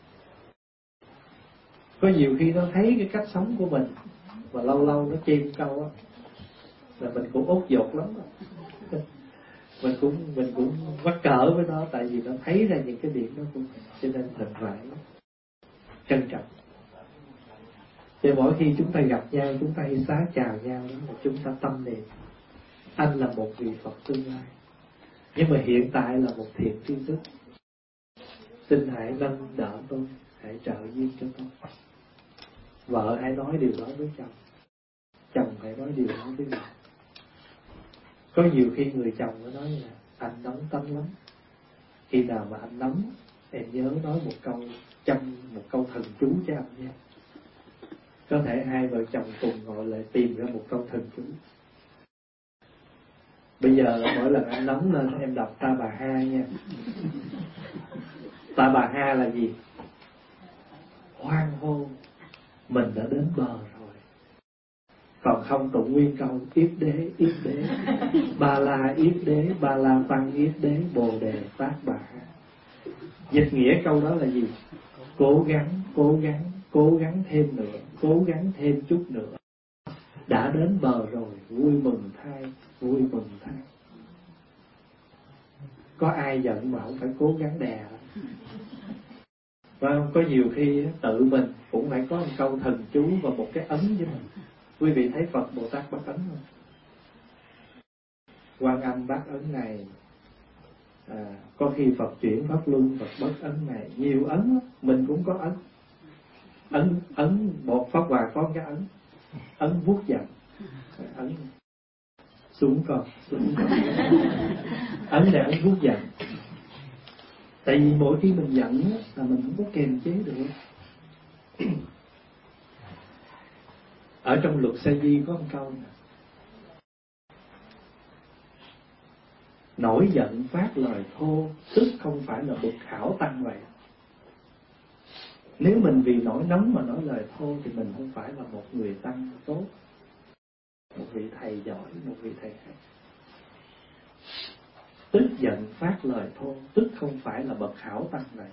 Có nhiều khi nó thấy cái cách sống của mình, và lâu lâu nó chêm câu á, là mình cũng ốt dột lắm đó. mình cũng mình cũng mắc cỡ với nó, tại vì nó thấy ra những cái điểm đó của mình, cho nên mình phải trân trọng. Thì mỗi khi chúng ta gặp nhau, chúng ta hay xá chào nhau đó, là chúng ta tâm niệm anh là một vị Phật tương lai, nhưng mà hiện tại là một thiện tri thức. Xin hãy nâng đỡ tôi, hãy trợ duyên cho tôi. Vợ hãy nói điều đó với chồng, chồng hãy nói điều đó với vợ. Có nhiều khi người chồng nó nói là anh nóng tánh lắm, khi nào mà anh nóng em nhớ nói một câu chăm, một câu thần chú cho anh nha. Có thể hai vợ chồng cùng ngồi lại tìm ra một câu thần chú. Bây giờ mỗi lần anh nóng lên em đọc Ta Bà Ha nha. Ta Bà Ha là gì? Hoan hô mình đã đến bờ rồi. Còn không tụng nguyên câu yết đế yết đế ba la yết đế ba la tăng yết đế bồ đề tát bà ha. Dịch nghĩa câu đó là gì? Cố gắng, cố gắng, cố gắng thêm nữa, cố gắng thêm chút nữa. Đã đến bờ rồi, vui mừng thay, vui mừng thay. Có ai giận mà không phải cố gắng đè. Và có nhiều khi tự mình cũng phải có một câu thần chú và một cái ấn với mình. Quý vị thấy Phật Bồ Tát bắt ấn không? Quan Âm bắt ấn này, à, có khi Phật chuyển Pháp Luân, Phật bắt ấn này, nhiều ấn, mình cũng có ấn. Ấn ấn một Pháp Hòa có cái ấn, ấn vuốt giận, ấn xuống con, xuống con. Ấn là ấn vuốt giận. Tại vì mỗi khi mình giận là mình không có kiềm chế được. Ở trong luật Sa Di có một câu này: nổi giận phát lời thô, tức không phải là bậc hảo tăng vậy. Nếu mình vì nổi nóng mà nói lời thô thì mình không phải là một người tăng tốt, một vị thầy giỏi, một vị thầy hay. Tức giận phát lời thô, tức không phải là bậc hảo tăng vậy.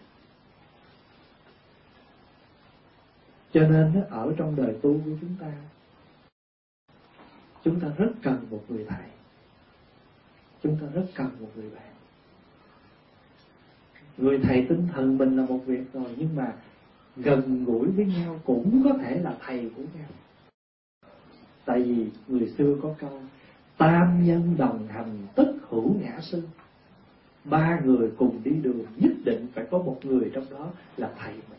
Cho nên ở trong đời tu của chúng ta, chúng ta rất cần một người thầy, chúng ta rất cần một người bạn. Người thầy tinh thần mình là một việc rồi, nhưng mà gần gũi với nhau cũng có thể là thầy của nhau. Tại vì người xưa có câu tam nhân đồng hành tất hữu ngã sư. Ba người cùng đi đường, nhất định phải có một người trong đó là thầy mình.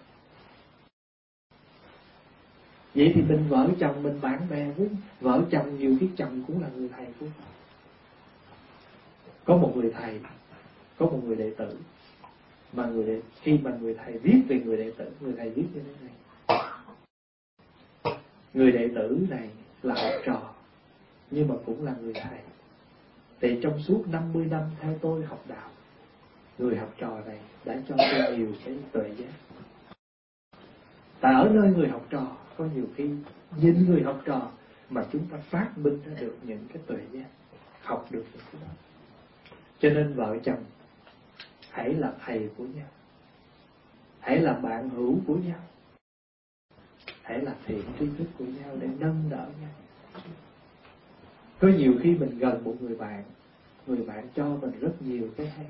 Vậy thì mình vợ chồng, mình bạn bè với vợ chồng, nhiều khi chồng cũng là người thầy của mình. Có một người thầy, có một người đệ tử. Mà người đệ, khi mà người thầy viết về người đệ tử, người thầy viết như thế này: người đệ tử này là học trò, nhưng mà cũng là người thầy. Thì trong suốt năm mươi năm theo tôi học đạo, người học trò này đã cho tôi nhiều cái tuệ giác. Tại ở nơi người học trò, có nhiều khi nhìn người học trò mà chúng ta phát minh ra được những cái tuệ giác, học được những cái đó. Cho nên vợ chồng hãy là thầy của nhau, hãy là bạn hữu của nhau, hãy là thiện tri thức của nhau để nâng đỡ nhau. Có nhiều khi mình gần một người bạn, người bạn cho mình rất nhiều cái hay.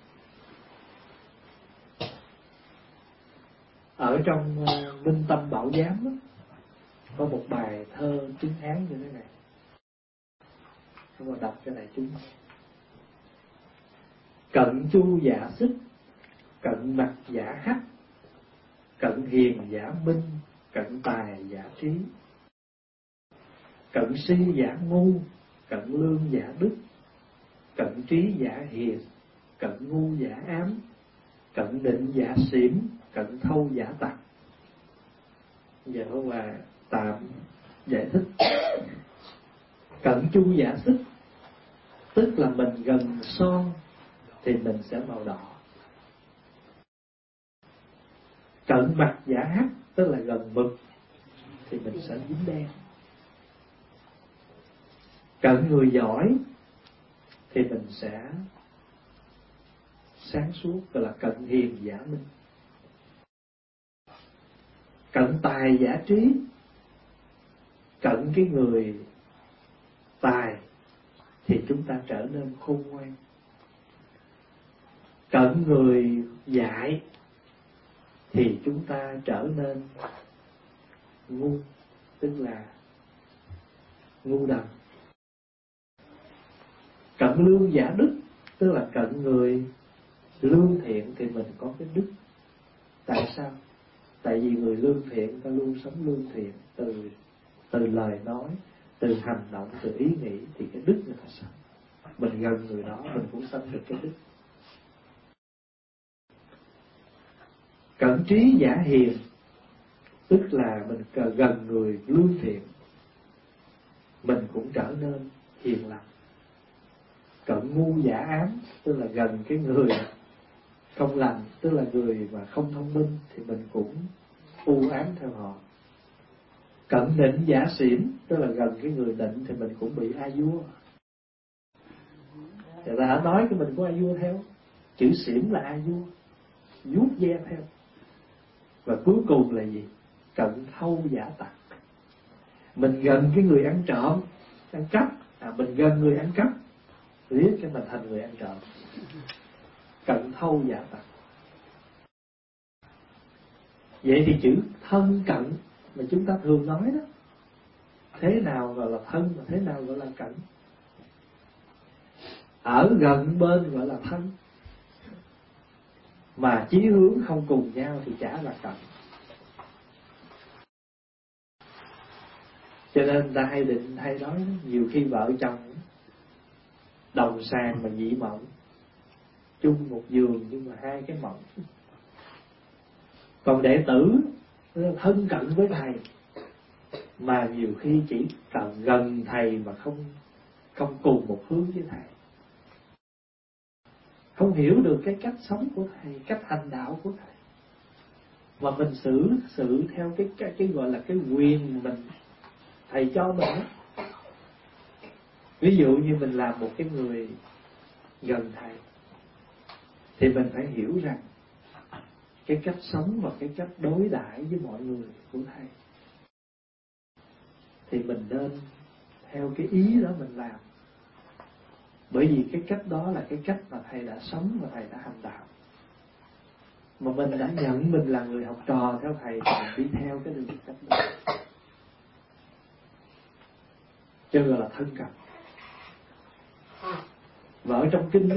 Ở trong uh, Minh Tâm Bảo Giám đó, có một bài thơ tiếng Hán như thế này. Tôi mà đọc cho đại chúng. Cận chu giả xích, cận mặt giả hắc, cận hiền giả minh, cận tài giả trí, cận si giả ngu, cận lương giả đức, cận trí giả hiền, cận ngu giả ám, cận định giả xỉm, cận thâu giả tặc. Giờ không là tạm giải thích. Cận chu giả xích tức là mình gần son thì mình sẽ màu đỏ. Cận mặt giả hắc tức là gần mực thì mình sẽ dính đen. Cận người giỏi thì mình sẽ sáng suốt, gọi là cận hiền giả minh. Cận tài giả trí, cận cái người tài thì chúng ta trở nên khôn ngoan. Cận người dại thì chúng ta trở nên ngu, tức là ngu đần. Cận lương giả đức tức là cận người lương thiện thì mình có cái đức. Tại sao? Tại vì người lương thiện ta luôn sống lương thiện, từ từ lời nói, từ hành động, từ ý nghĩ thì cái đức người ta sống. Mình gần người đó mình cũng sống được cái đức. Cận trí giả hiền tức là mình gần người lương thiện, mình cũng trở nên hiền lành. Cận ngu giả ám tức là gần cái người không lành, tức là người mà không thông minh thì mình cũng u ám theo họ. Cận định giả xỉm tức là gần cái người định thì mình cũng bị a vua. Người ta đã nói cái mình có a vua theo. Chữ xỉm là a vua, vuốt ve theo. Và cuối cùng là gì? Cận thâu giả tặc. Mình gần cái người ăn trộm, ăn cắp, à, mình gần người ăn cắp, riết cái mình thành người ăn trộm. Cận thâu giả tặc. Vậy thì chữ thân cận mà chúng ta thường nói đó, thế nào gọi là thân và thế nào gọi là cận? Ở gần bên gọi là thân, mà chí hướng không cùng nhau thì chả là cận. Cho nên ta hay định hay nói nhiều khi vợ chồng đồng sàng mà dị mộng, chung một giường nhưng mà hai cái mộng. Còn đệ tử thân cận với thầy mà nhiều khi chỉ cận gần thầy mà không không cùng một hướng với thầy, không hiểu được cái cách sống của thầy, cách hành đạo của thầy, mà mình xử sự theo cái cái, cái gọi là cái quyền mình thầy cho mình đó. Ví dụ như mình làm một cái người gần thầy thì mình phải hiểu rằng cái cách sống và cái cách đối đãi với mọi người của thầy thì mình nên theo cái ý đó mình làm. Bởi vì cái cách đó là cái cách mà thầy đã sống và thầy đã hành đạo. Mà mình đã nhận mình là người học trò theo thầy thì mình đi theo cái đường cách đó. Cho gọi là thân cận. Và ở trong kinh đó,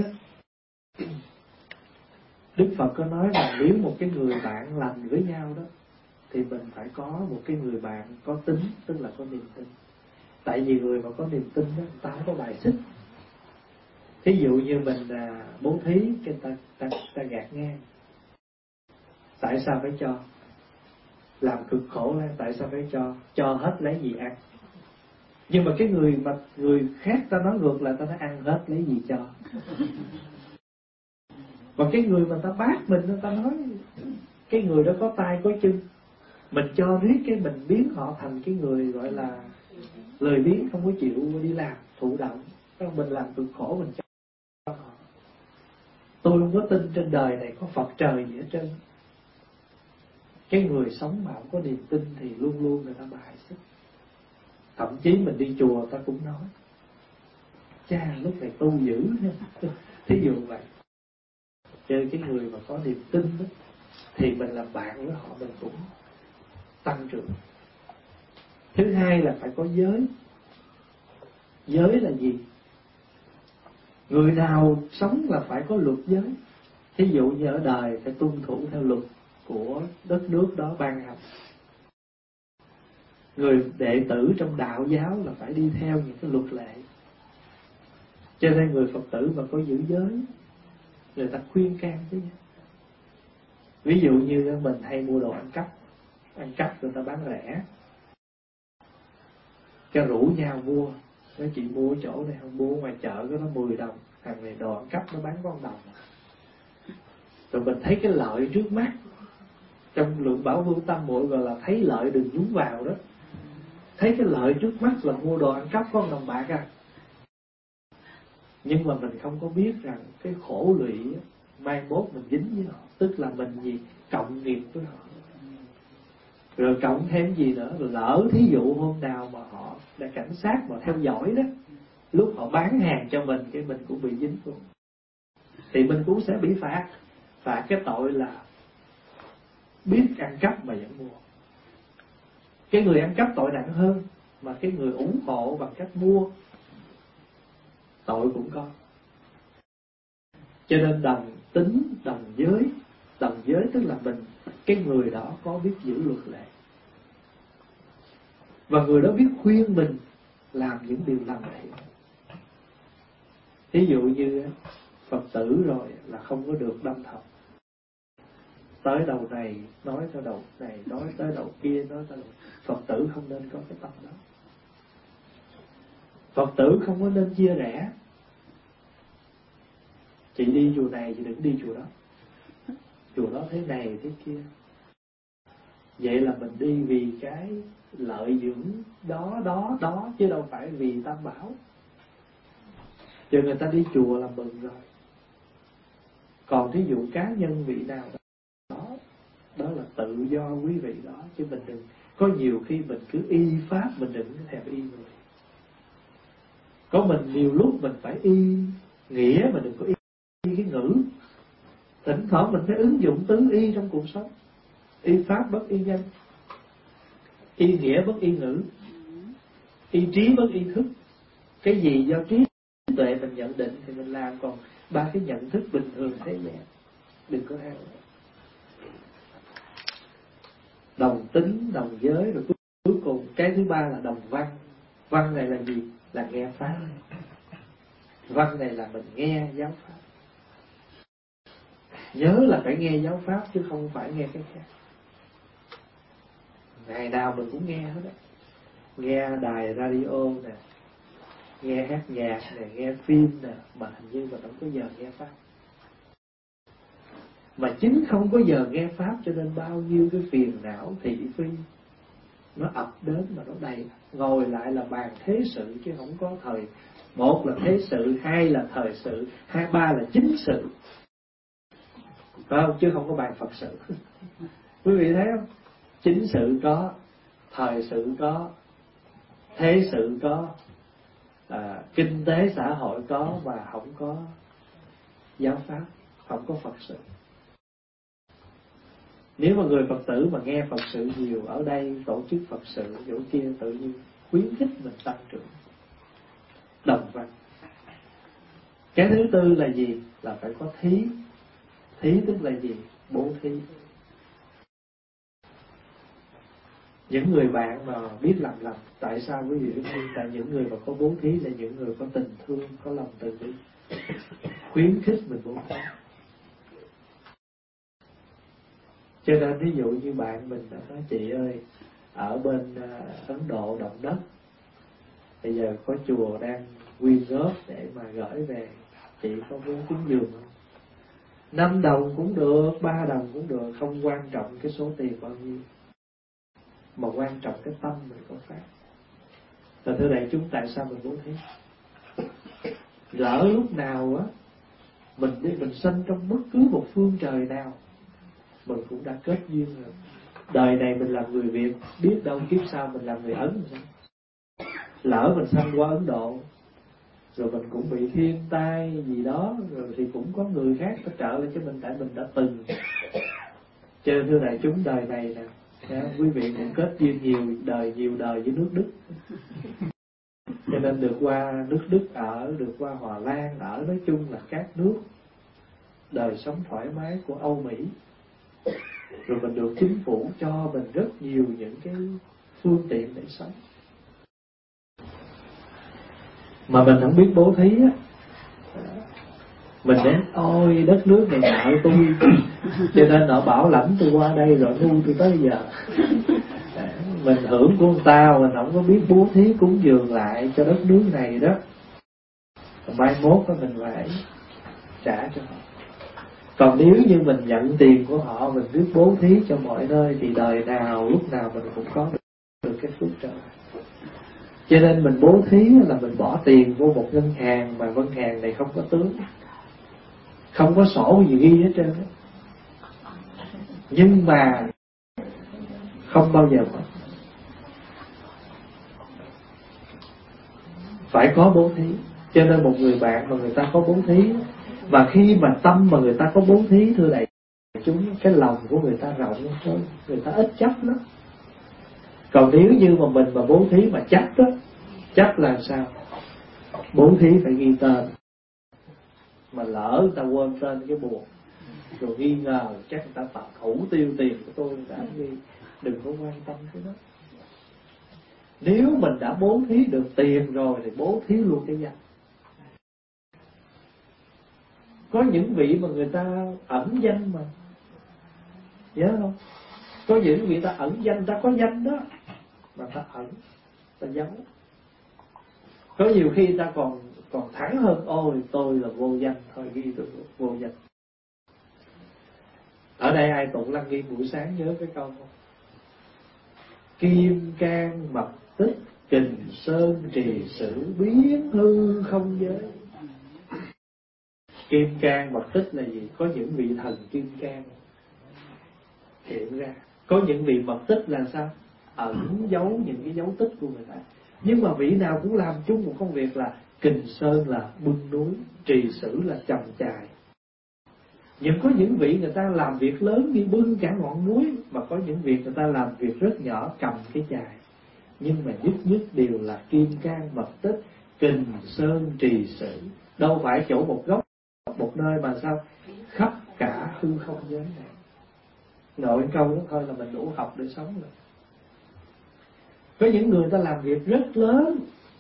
Đức Phật có nói là nếu một cái người bạn lành với nhau đó thì mình phải có một cái người bạn có tính, tức là có niềm tin. Tại vì người mà có niềm tin đó, người ta không có bài xích. Thí dụ như mình à, bố thí, cái ta, ta, ta gạt ngang. Tại sao phải cho? Làm cực khổ lên, tại sao phải cho? Cho hết lấy gì ăn. Nhưng mà cái người mà người khác ta nói ngược lại, ta nói ăn hết lấy gì cho. Và cái người mà ta bác mình, ta nói cái người đó có tay có chân, mình cho riết cái mình biến họ thành cái người gọi là lười biếng, không có chịu đi làm thụ động, mình làm cực khổ mình cho họ. Tôi không có tin trên đời này có Phật trời gì hết trơn. Cái người sống mà không có niềm tin thì luôn luôn người ta bài xích. Thậm chí mình đi chùa ta cũng nói cha lúc này tu dữ thí dụ vậy. Chơi cái người mà có niềm tin đó, thì mình làm bạn với họ mình cũng tăng trưởng. Thứ hai là phải có giới. Giới là gì? Người nào sống là phải có luật giới. Thí dụ như ở đời phải tuân thủ theo luật của đất nước đó ban hành. Người đệ tử trong đạo giáo là phải đi theo những cái luật lệ. Cho nên người Phật tử mà có giữ giới, người ta khuyên can chứ. Ví dụ như mình hay mua đồ ăn cắp, ăn cắp người ta bán rẻ, cái rủ nhau mua. Nói chị mua ở chỗ này không, mua ngoài chợ có nó mười đồng, hàng này đồ ăn cắp nó bán con đồng. Rồi mình thấy cái lợi trước mắt. Trong lượng Bảo Vương Tâm Muội gọi là thấy lợi đừng nhúng vào đó. Thấy cái lợi trước mắt là mua đồ ăn cắp con đồng bạc à. Nhưng mà mình không có biết rằng cái khổ lụy mai mốt mình dính với họ. Tức là mình gì? Cộng nghiệp với họ. Rồi cộng thêm gì nữa? Rồi lỡ thí dụ hôm nào mà họ là cảnh sát mà theo dõi đó, lúc họ bán hàng cho mình, cái mình cũng bị dính luôn. Thì mình cũng sẽ bị phạt. Phạt cái tội là biết ăn cắp mà vẫn mua. Cái người ăn cắp tội nặng hơn, mà cái người ủng hộ bằng cách mua tội cũng có. Cho nên đồng tính, đồng giới. Đồng giới tức là mình, cái người đó có biết giữ luật lệ, và người đó biết khuyên mình làm những điều lành thiện. Ví dụ như Phật tử rồi là không có được đâm thọc. Tới đầu này nói tới đầu này, nói tới đầu kia, nói tới đầu. Phật tử không nên có cái tâm đó. Phật tử không có nên chia rẽ. Chị đi chùa này chị đừng đi chùa đó, chùa đó thế này thế kia. Vậy là mình đi vì cái lợi dưỡng đó đó đó, chứ đâu phải vì Tam Bảo. Giờ người ta đi chùa là mừng rồi. Còn thí dụ cá nhân vị nào đó, đó là tự do quý vị đó. Chứ mình đừng, có nhiều khi mình cứ y pháp, mình đừng có thèm y người. Có mình nhiều lúc mình phải y nghĩa, mà đừng có y, y cái ngữ. Thỉnh thoảng mình phải ứng dụng tứ y trong cuộc sống. Y pháp bất y nhân, y nghĩa bất y ngữ, y trí bất y thức. Cái gì do trí tuệ mình nhận định thì mình làm, còn ba cái nhận thức bình thường thế gian đừng có theo. Đồng tính, đồng giới, rồi cuối cùng cái thứ ba là đồng văn. Văn này là gì? Là nghe pháp. Văn này là mình nghe giáo pháp. Nhớ là phải nghe giáo pháp chứ không phải nghe cái khác. Ngày nào mình cũng nghe hết á. Nghe đài radio nè, nghe hát nhạc nè, nghe phim nè, mà hình như mà không có giờ nghe pháp. Mà chính không có giờ nghe pháp cho nên bao nhiêu cái phiền não thị phi nó ập đến mà nó đầy. Ngồi lại là bàn thế sự chứ không có thời. Một là thế sự, hai là thời sự, hai ba là chính sự, phải không? Chứ không có bàn Phật sự. Quý vị thấy không? Chính sự có, thời sự có, thế sự có, à, kinh tế xã hội có, mà không có giáo pháp, không có Phật sự. Nếu mà người Phật tử mà nghe Phật sự nhiều, ở đây tổ chức Phật sự, chỗ kia tự nhiên khuyến khích mình tăng trưởng. Đồng văn. Cái thứ tư là gì? Là phải có thí. Thí tức là gì? Bố thí. Những người bạn mà biết làm lành. Tại sao quý vị biết? Tại những người mà có bố thí là những người có tình thương, có lòng từ bi, khuyến khích mình bố thí. Cho nên ví dụ như bạn mình nói chị ơi, ở bên uh, Ấn Độ động đất, bây giờ có chùa đang quyên góp để mà gửi về, chị có muốn cúng dường không? Năm đồng cũng được, ba đồng cũng được, không quan trọng cái số tiền bao nhiêu, mà quan trọng cái tâm mình có phát. Là thưa đại chúng, tại sao mình bố thí? Lỡ lúc nào á mình đi mình sinh trong bất cứ một phương trời nào, mình cũng đã kết duyên rồi. Đời này mình làm người Việt, biết đâu kiếp sau mình làm người Ấn. Lỡ mình sanh qua Ấn Độ, rồi mình cũng bị thiên tai gì đó, rồi thì cũng có người khác có trợ lại cho mình, tại mình đã từng. Cho nên thưa đại chúng, đời này nè, nha, quý vị cũng kết duyên nhiều đời nhiều đời với nước Đức. Cho nên được qua nước Đức ở, được qua Hòa Lan ở, nói chung là các nước đời sống thoải mái của Âu Mỹ. Rồi mình được chính phủ cho mình rất nhiều những cái phương tiện để sống. Mà mình không biết bố thí á, mình đến ôi đất nước này nợ tôi, cho nên họ bảo lãnh tôi qua đây rồi nuôi tôi tới giờ. Mình hưởng của người ta, mình không có biết bố thí cúng dường lại cho đất nước này đó, mai mốt đó mình phải trả cho họ. Còn nếu như mình nhận tiền của họ, mình biết bố thí cho mọi nơi, thì đời nào lúc nào mình cũng có được, được cái phước trợ. Cho nên mình bố thí là mình bỏ tiền vô một ngân hàng, mà ngân hàng này không có tướng, không có sổ gì ghi hết trơn đó. Nhưng mà không bao giờ mất. Phải có bố thí. Cho nên một người bạn mà người ta có bố thí, và khi mà tâm mà người ta có bố thí, thưa đại chúng, cái lòng của người ta rộng hơn, người ta ít chấp lắm. Còn nếu như mà mình mà bố thí mà chấp đó, chấp là sao? Bố thí phải ghi tên, mà lỡ người ta quên tên cái buồn, rồi nghi ngờ chắc người ta tập thủ tiêu tiền của tôi, người ta ghi. Đừng có quan tâm cái đó. Nếu mình đã bố thí được tiền rồi thì bố thí luôn cái danh. Có những vị mà người ta ẩn danh mà, nhớ không? Có những vị ta ẩn danh, ta có danh đó mà ta ẩn, ta giấu. Có nhiều khi ta còn còn thẳng hơn, ôi tôi là vô danh, thôi ghi tôi vô danh. Ở đây ai tụng Lăng Nghiêm buổi sáng nhớ cái câu không? Kim can mật tích, kình sơn trì sử, biến hư không giới. Kim can mật tích là gì? Có những vị thần kim can hiện ra. Có những vị mật tích là sao? Ẩn giấu những cái dấu tích của người ta. Nhưng mà vị nào cũng làm chung một công việc là kình sơn là bưng núi, trì sử là chầm chài. Nhưng có những vị người ta làm việc lớn như bưng cả ngọn núi, mà có những việc người ta làm việc rất nhỏ, cầm cái chài. Nhưng mà nhất nhất đều là kim can mật tích, kình sơn trì sử. Đâu phải chỗ một góc, một nơi mà sao? Khắp cả hư không giới này. Nội câu đó thôi là mình đủ học để sống rồi. Có những người ta làm việc rất lớn,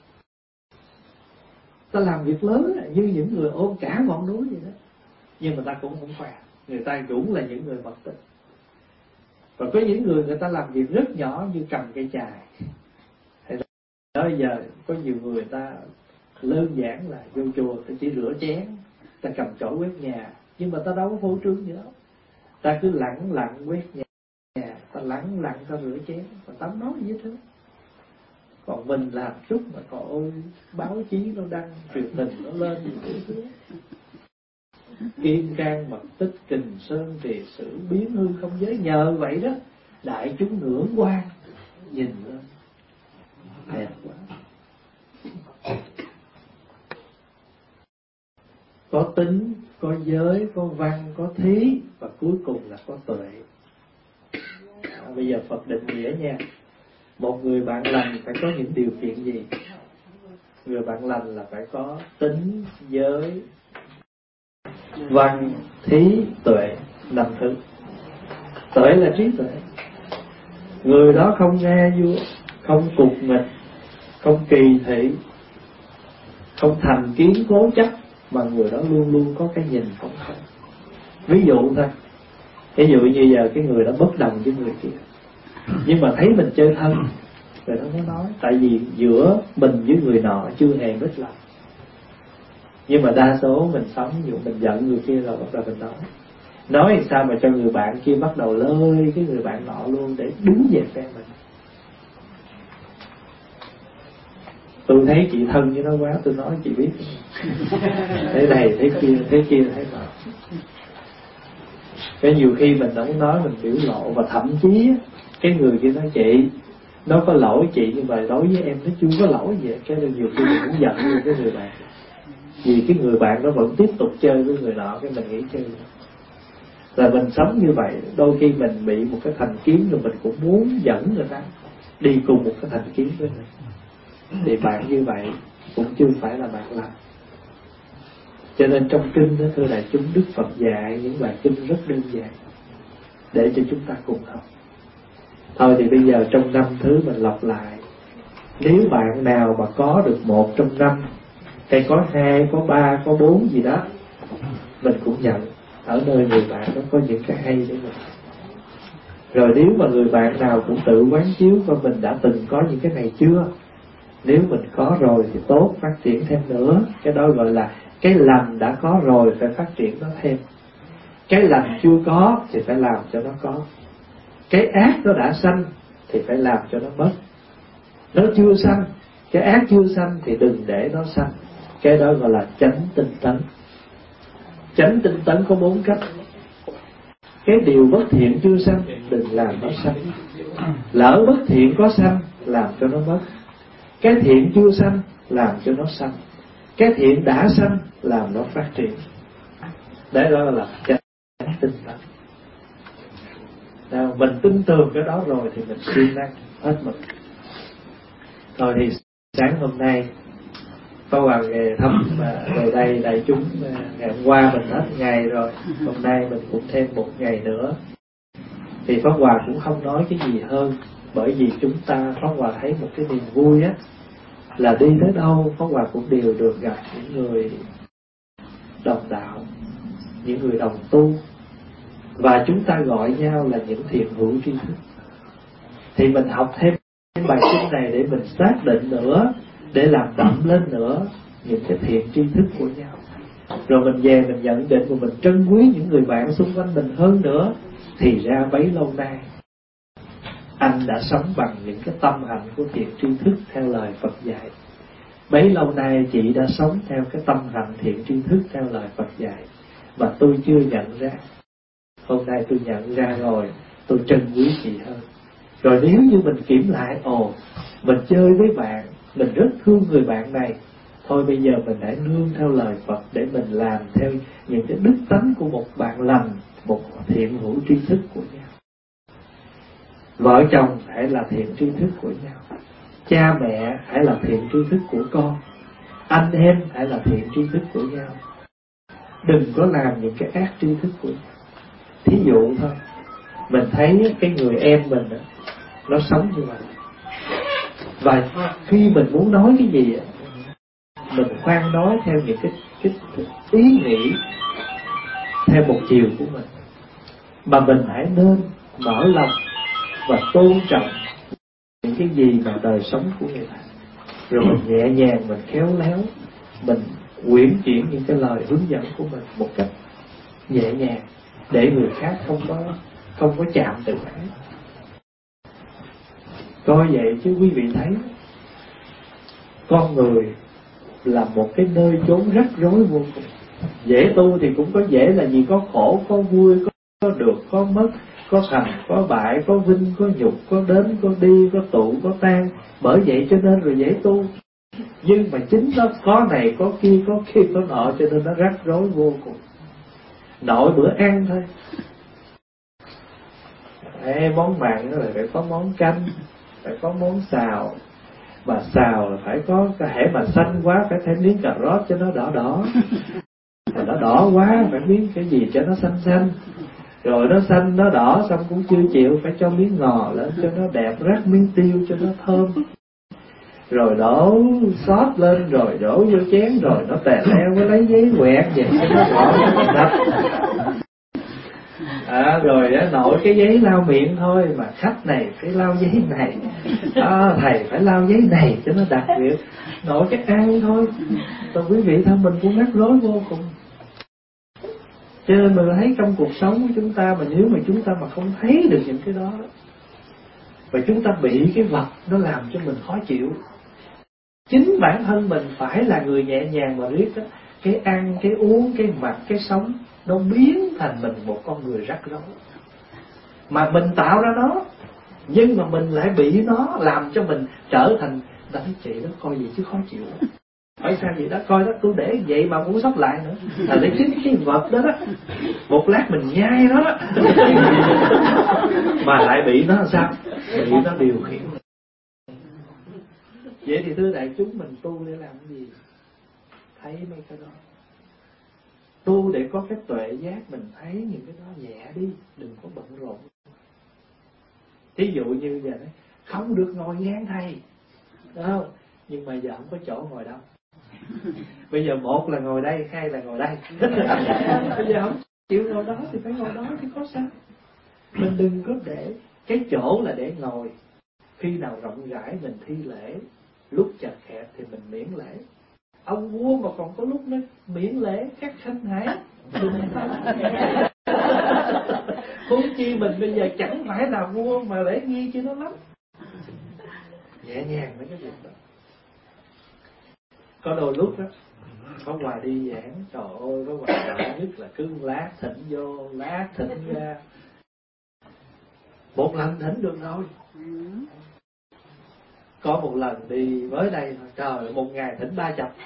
ta làm việc lớn như những người ôm cả ngọn núi vậy đó, nhưng mà ta cũng không khỏe. Người ta cũng là những người mật tích. Và có những người người ta làm việc rất nhỏ như cầm cây chài. Thì đó giờ có nhiều người ta đơn giản là vô chùa ta chỉ rửa chén, ta cầm chổi quét nhà, nhưng mà ta đâu có phô trương gì đâu. Ta cứ lặng lặng quét nhà, ta lặng lặng ta rửa chén, và ta nói gì hết thế. Còn mình làm chút mà còn ôi báo chí nó đăng, truyền hình nó lên gì thế. Kim can mật tích, kình sơn trì sử, biến hư không giới. Nhờ vậy đó đại chúng ngưỡng quan, nhìn lên đẹp quá. Có tính, có giới, có văn, có thí, và cuối cùng là có tuệ. À, bây giờ Phật định nghĩa nha. Một người bạn lành phải có những điều kiện gì? Người bạn lành là phải có tính, giới, văn, thí, tuệ. Năm thứ. Tuệ là trí tuệ. Người đó không nghe vua, không cục nghịch, không kỳ thị, không thành kiến cố chấp, mà người đó luôn luôn có cái nhìn không không. Ví dụ thôi, ví dụ như giờ cái người đó bất đồng với người kia, nhưng mà thấy mình chơi thân, người đó có nói, tại vì giữa mình với người nọ chưa hề mít lòng. Nhưng mà đa số mình sống, ví dụ mình giận người kia rồi bắt đầu mình nói Nói làm sao mà cho người bạn kia bắt đầu lơi cái người bạn nọ luôn để đứng về phe mình. Tôi thấy chị thân với nó quá, tôi nói chị biết. Thế này, thế kia, thế kia, thế nọ. Cái nhiều khi mình không nói, mình biểu lộ. Và thậm chí cái người kia nói chị, nó có lỗi chị, nhưng mà đối với em nó chưa có lỗi gì. Cái nhiều khi mình cũng giận luôn cái người bạn. Vì cái người bạn nó vẫn tiếp tục chơi với người nọ, cái mình nghĩ chơi. Là mình sống như vậy, đôi khi mình bị một cái thành kiến rồi mình cũng muốn dẫn người ta đi cùng một cái thành kiến với mình. Thì bạn như vậy cũng chưa phải là bạn lành. Cho nên trong kinh đó, thưa đại chúng, Đức Phật dạy những bài kinh rất đơn giản để cho chúng ta cùng học. Thôi thì bây giờ trong năm thứ mình lặp lại. Nếu bạn nào mà có được một trong năm, hay có hai, có ba, có bốn gì đó, mình cũng nhận. Ở nơi người bạn nó có những cái hay để mình. Rồi nếu mà người bạn nào cũng tự quán chiếu coi mình đã từng có những cái này chưa. Nếu mình có rồi thì tốt, phát triển thêm nữa. Cái đó gọi là cái lành đã có rồi, phải phát triển nó thêm. Cái lành chưa có thì phải làm cho nó có. Cái ác nó đã sanh thì phải làm cho nó mất. Nó chưa sanh, cái ác chưa sanh thì đừng để nó sanh. Cái đó gọi là chánh tinh tấn. Chánh tinh tấn có bốn cách. Cái điều bất thiện chưa sanh, đừng làm nó sanh. Lỡ bất thiện có sanh, làm cho nó mất. Cái thiện chưa sanh, làm cho nó sanh. Cái thiện đã sanh, làm nó phát triển. Đấy đó là chánh tinh tấn. Nào, mình tin tưởng cái đó rồi thì mình siêng năng hết mình. Rồi thì sáng hôm nay có Hòa về thăm về đây đại chúng. Ngày hôm qua mình hết ngày rồi, hôm nay mình cũng thêm một ngày nữa. Thì Pháp Hòa cũng không nói cái gì hơn, bởi vì chúng ta Pháp Hòa thấy một cái niềm vui á, là đi tới đâu Pháp Hòa cũng đều được gặp những người đồng đạo, những người đồng tu, và chúng ta gọi nhau là những thiện hữu tri thức. Thì mình học thêm bài kinh này để mình xác định nữa, để làm đậm lên nữa những cái thiện tri thức của nhau. Rồi mình về mình nhận định và mình trân quý những người bạn xung quanh mình hơn nữa. Thì ra bấy lâu nay anh đã sống bằng những cái tâm hạnh của thiện tri thức theo lời Phật dạy. Bấy lâu nay chị đã sống theo cái tâm hạnh thiện tri thức theo lời Phật dạy, mà tôi chưa nhận ra. Hôm nay tôi nhận ra rồi, tôi trân quý chị hơn. Rồi nếu như mình kiểm lại, ồ, mình chơi với bạn, mình rất thương người bạn này, thôi bây giờ mình hãy nương theo lời Phật để mình làm theo những cái đức tánh của một bạn lành, một thiện hữu tri thức của nhau. Vợ chồng hãy là thiện tri thức của nhau. Cha mẹ hãy là thiện tri thức của con. Anh em hãy là thiện tri thức của nhau. Đừng có làm những cái ác tri thức của nhau. Thí dụ thôi, mình thấy cái người em mình đó, nó sống như vậy, và khi mình muốn nói cái gì, mình khoan nói theo những cái, cái ý nghĩ theo một chiều của mình, mà mình hãy nên mở lòng và tôn trọng những cái gì mà đời sống của người ta. Rồi mình nhẹ nhàng, mình khéo léo, mình uyển chuyển những cái lời hướng dẫn của mình một cách nhẹ nhàng, để người khác không có không có chạm tự ái. Coi vậy chứ quý vị thấy, con người là một cái nơi chốn rắc rối vô cùng. Dễ tu thì cũng có dễ là gì, có khổ, có vui, có, có được, có mất, có thành, có bại, có vinh, có nhục, có đến, có đi, có tụ, có tan. Bởi vậy cho nên rồi dễ tu. Nhưng mà chính nó có này, có kia, có kia, có nọ, cho nên nó rắc rối vô cùng. Nội bữa ăn thôi, Ê, món mặn là phải có món canh, phải có món xào, mà xào là phải có, hễ mà xanh quá phải thêm miếng cà rốt cho nó đỏ đỏ, mà nó đỏ quá phải miếng cái gì cho nó xanh xanh, rồi nó xanh nó đỏ xong cũng chưa chịu, phải cho miếng ngò lên cho nó đẹp, rắc miếng tiêu cho nó thơm, rồi đổ sốt lên, rồi đổ vô chén, rồi nó tè leo với lấy giấy quẹt vậy cho nó gọn cho nó đập. À, rồi á, nội cái giấy lau miệng thôi, mà khách này phải lau giấy này, à, thầy phải lau giấy này cho nó đặc biệt. Nội cái ăn thôi. Rồi quý vị thân mình cũng rắc rối vô cùng. Cho nên mình thấy trong cuộc sống của chúng ta, mà nếu mà chúng ta mà không thấy được những cái đó, và chúng ta bị cái vật nó làm cho mình khó chịu, Chính bản thân mình phải là người nhẹ nhàng mà riết đó. Cái ăn, cái uống, cái mặc, cái sống nó biến thành mình một con người rắc rối. Mà mình tạo ra nó, nhưng mà mình lại bị nó làm cho mình trở thành đánh chị đó coi gì chứ khó chịu. Hỏi sao vậy đó, coi đó tôi để vậy mà muốn sắp lại nữa. Là để chính cái vật đó đó, một lát mình nhai nó đó mà lại bị nó sao? Bị nó điều khiển. Vậy thì thưa đại chúng, mình tu để làm gì? Thấy mấy cái đó. Tu để có cái tuệ giác, mình thấy những cái đó nhẹ đi, đừng có bận rộn. Thí dụ như giờ đấy, không được ngồi ngang thầy, đúng không? Nhưng mà giờ không có chỗ ngồi đâu. Bây giờ một là ngồi đây, hai là ngồi đây. Bây giờ không chịu ngồi đó thì phải ngồi đó chứ có sao. Mình đừng có để cái chỗ là để ngồi. Khi nào rộng rãi mình thi lễ, lúc chật hẹp thì mình miễn lễ. Ông vua mà còn có lúc nó miễn lễ các khanh hải. Huống chi mình bây giờ chẳng phải là vua mà lễ nghi chứ nó lắm. Nhẹ nhàng mấy cái việc đó. Có đôi lúc đó, có Hòa đi giảng, trời ơi, có Hòa giảng nhất là cứ lát thỉnh vô, lát thỉnh ra. Một lần thỉnh được rồi. Có một lần đi mới đây thôi, trời, một ngày thỉnh ba chập.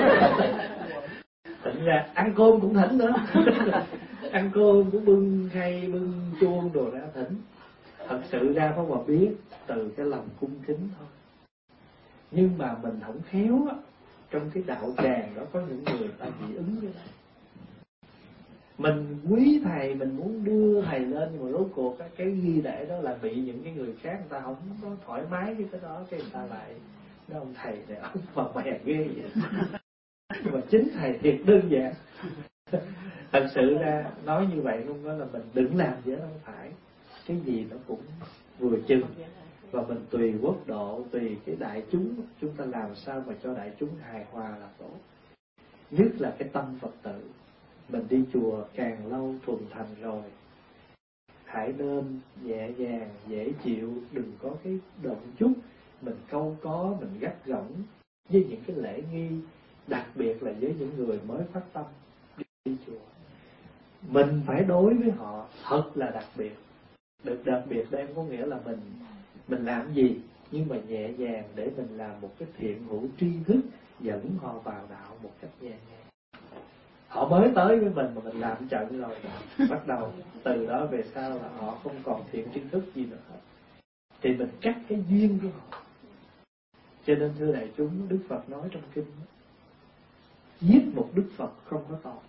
Thỉnh ra, ăn cơm cũng thỉnh nữa. Ăn cơm cũng bưng khay, bưng chuông đồ ra thỉnh. Thật sự ra có Hòa biết từ cái lòng cung kính thôi. Nhưng mà mình không khéo á, trong cái đạo tràng đó có những người ta dị ứng với đó. Mình quý thầy, mình muốn đưa thầy lên, nhưng mà rốt cuộc cái, cái ghi để đó là bị những cái người khác người ta không có thoải mái với cái đó, cái người ta lại nói ông thầy này ông phật mẹ ghê vậy. Nhưng mà chính thầy thiệt đơn giản. Thật sự ra nói như vậy không có là mình đừng làm gì đó, không phải. Cái gì nó cũng vừa chừng. Và mình tùy quốc độ, tùy cái đại chúng, chúng ta làm sao mà cho đại chúng hài hòa là tốt. Nhất là cái tâm Phật tử. Mình đi chùa càng lâu thuần thành rồi, hãy nên nhẹ nhàng, dễ chịu, đừng có cái động chút, mình câu có, mình gắt gỏng với những cái lễ nghi, đặc biệt là với những người mới phát tâm đi chùa. Mình phải đối với họ thật là đặc biệt. Được đặc biệt đây có nghĩa là mình mình làm gì, nhưng mà nhẹ nhàng để mình làm một cái thiện hữu tri thức, dẫn họ vào đạo một cách nhẹ nhàng. Họ mới tới với mình mà mình làm trận rồi, bắt đầu từ đó về sau là họ không còn thiện tri thức gì nữa hết, thì mình cắt cái duyên của họ. Cho nên thưa đại chúng, Đức Phật nói trong kinh, giết một Đức Phật không có tội,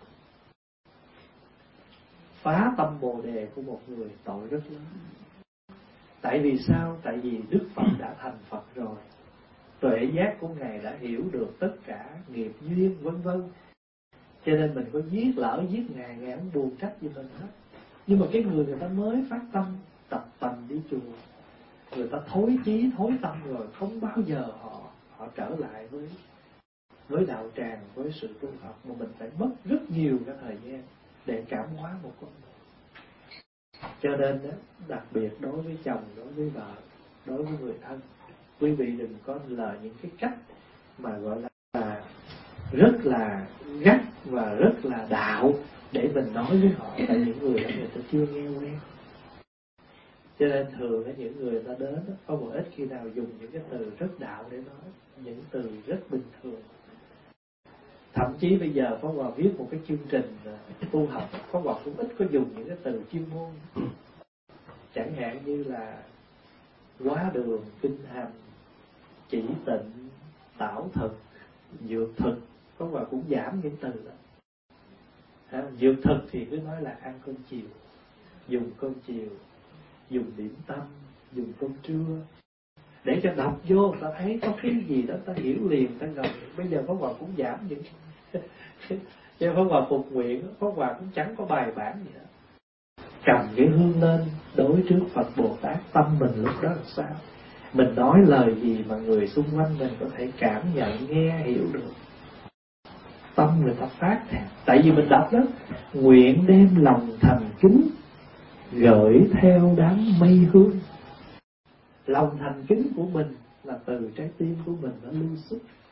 phá tâm Bồ Đề của một người tội rất lớn. Tại vì sao? Tại vì Đức Phật đã thành Phật rồi, tuệ giác của Ngài đã hiểu được tất cả nghiệp duyên vân vân. Cho nên mình có giết lỡ giết Ngài, Ngài không buồn trách gì mình hết. Nhưng mà cái người người ta mới phát tâm, tập tành đi chùa, người ta thối chí, thối tâm rồi, không bao giờ họ họ trở lại với với đạo tràng, với sự tu học, mà mình phải mất rất nhiều cái thời gian để cảm hóa một con người. Cho nên đó, đặc biệt đối với chồng, đối với vợ, đối với người thân, quý vị đừng có lời những cái cách mà gọi là rất là gắt và rất là đạo để mình nói với họ, tại những người đó người ta chưa nghe quen. Cho nên thường là những người ta đến đó, có một ít khi nào dùng những cái từ rất đạo để nói, những từ rất bình thường. Thậm chí bây giờ Pháp Hòa viết một cái chương trình tu học, Pháp Hòa cũng ít có dùng những cái từ chuyên môn. Chẳng hạn như là hóa đường, kinh hành, chỉ tịnh, tảo thực, dược thực, Pháp Hòa cũng giảm những từ đó. À, dược thực thì cứ nói là ăn cơm chiều, dùng cơm chiều, dùng điểm tâm, dùng cơm trưa, để cho đọc vô ta thấy có cái gì đó ta hiểu liền, ta ngầm. Bây giờ Pháp Hòa cũng giảm những cho Pháp Hòa phục nguyện, Pháp Hòa cũng chẳng có bài bản gì hết. Cầm cái hương lên đối trước Phật Bồ Tát, tâm mình lúc đó là sao? Mình nói lời gì mà người xung quanh mình có thể cảm nhận, nghe, hiểu được. Tâm người ta phát thèm. Tại vì mình đọc đó, nguyện đem lòng thành kính gửi theo đám mây hương. Lòng thành kính của mình là từ trái tim của mình nó lưu xuất.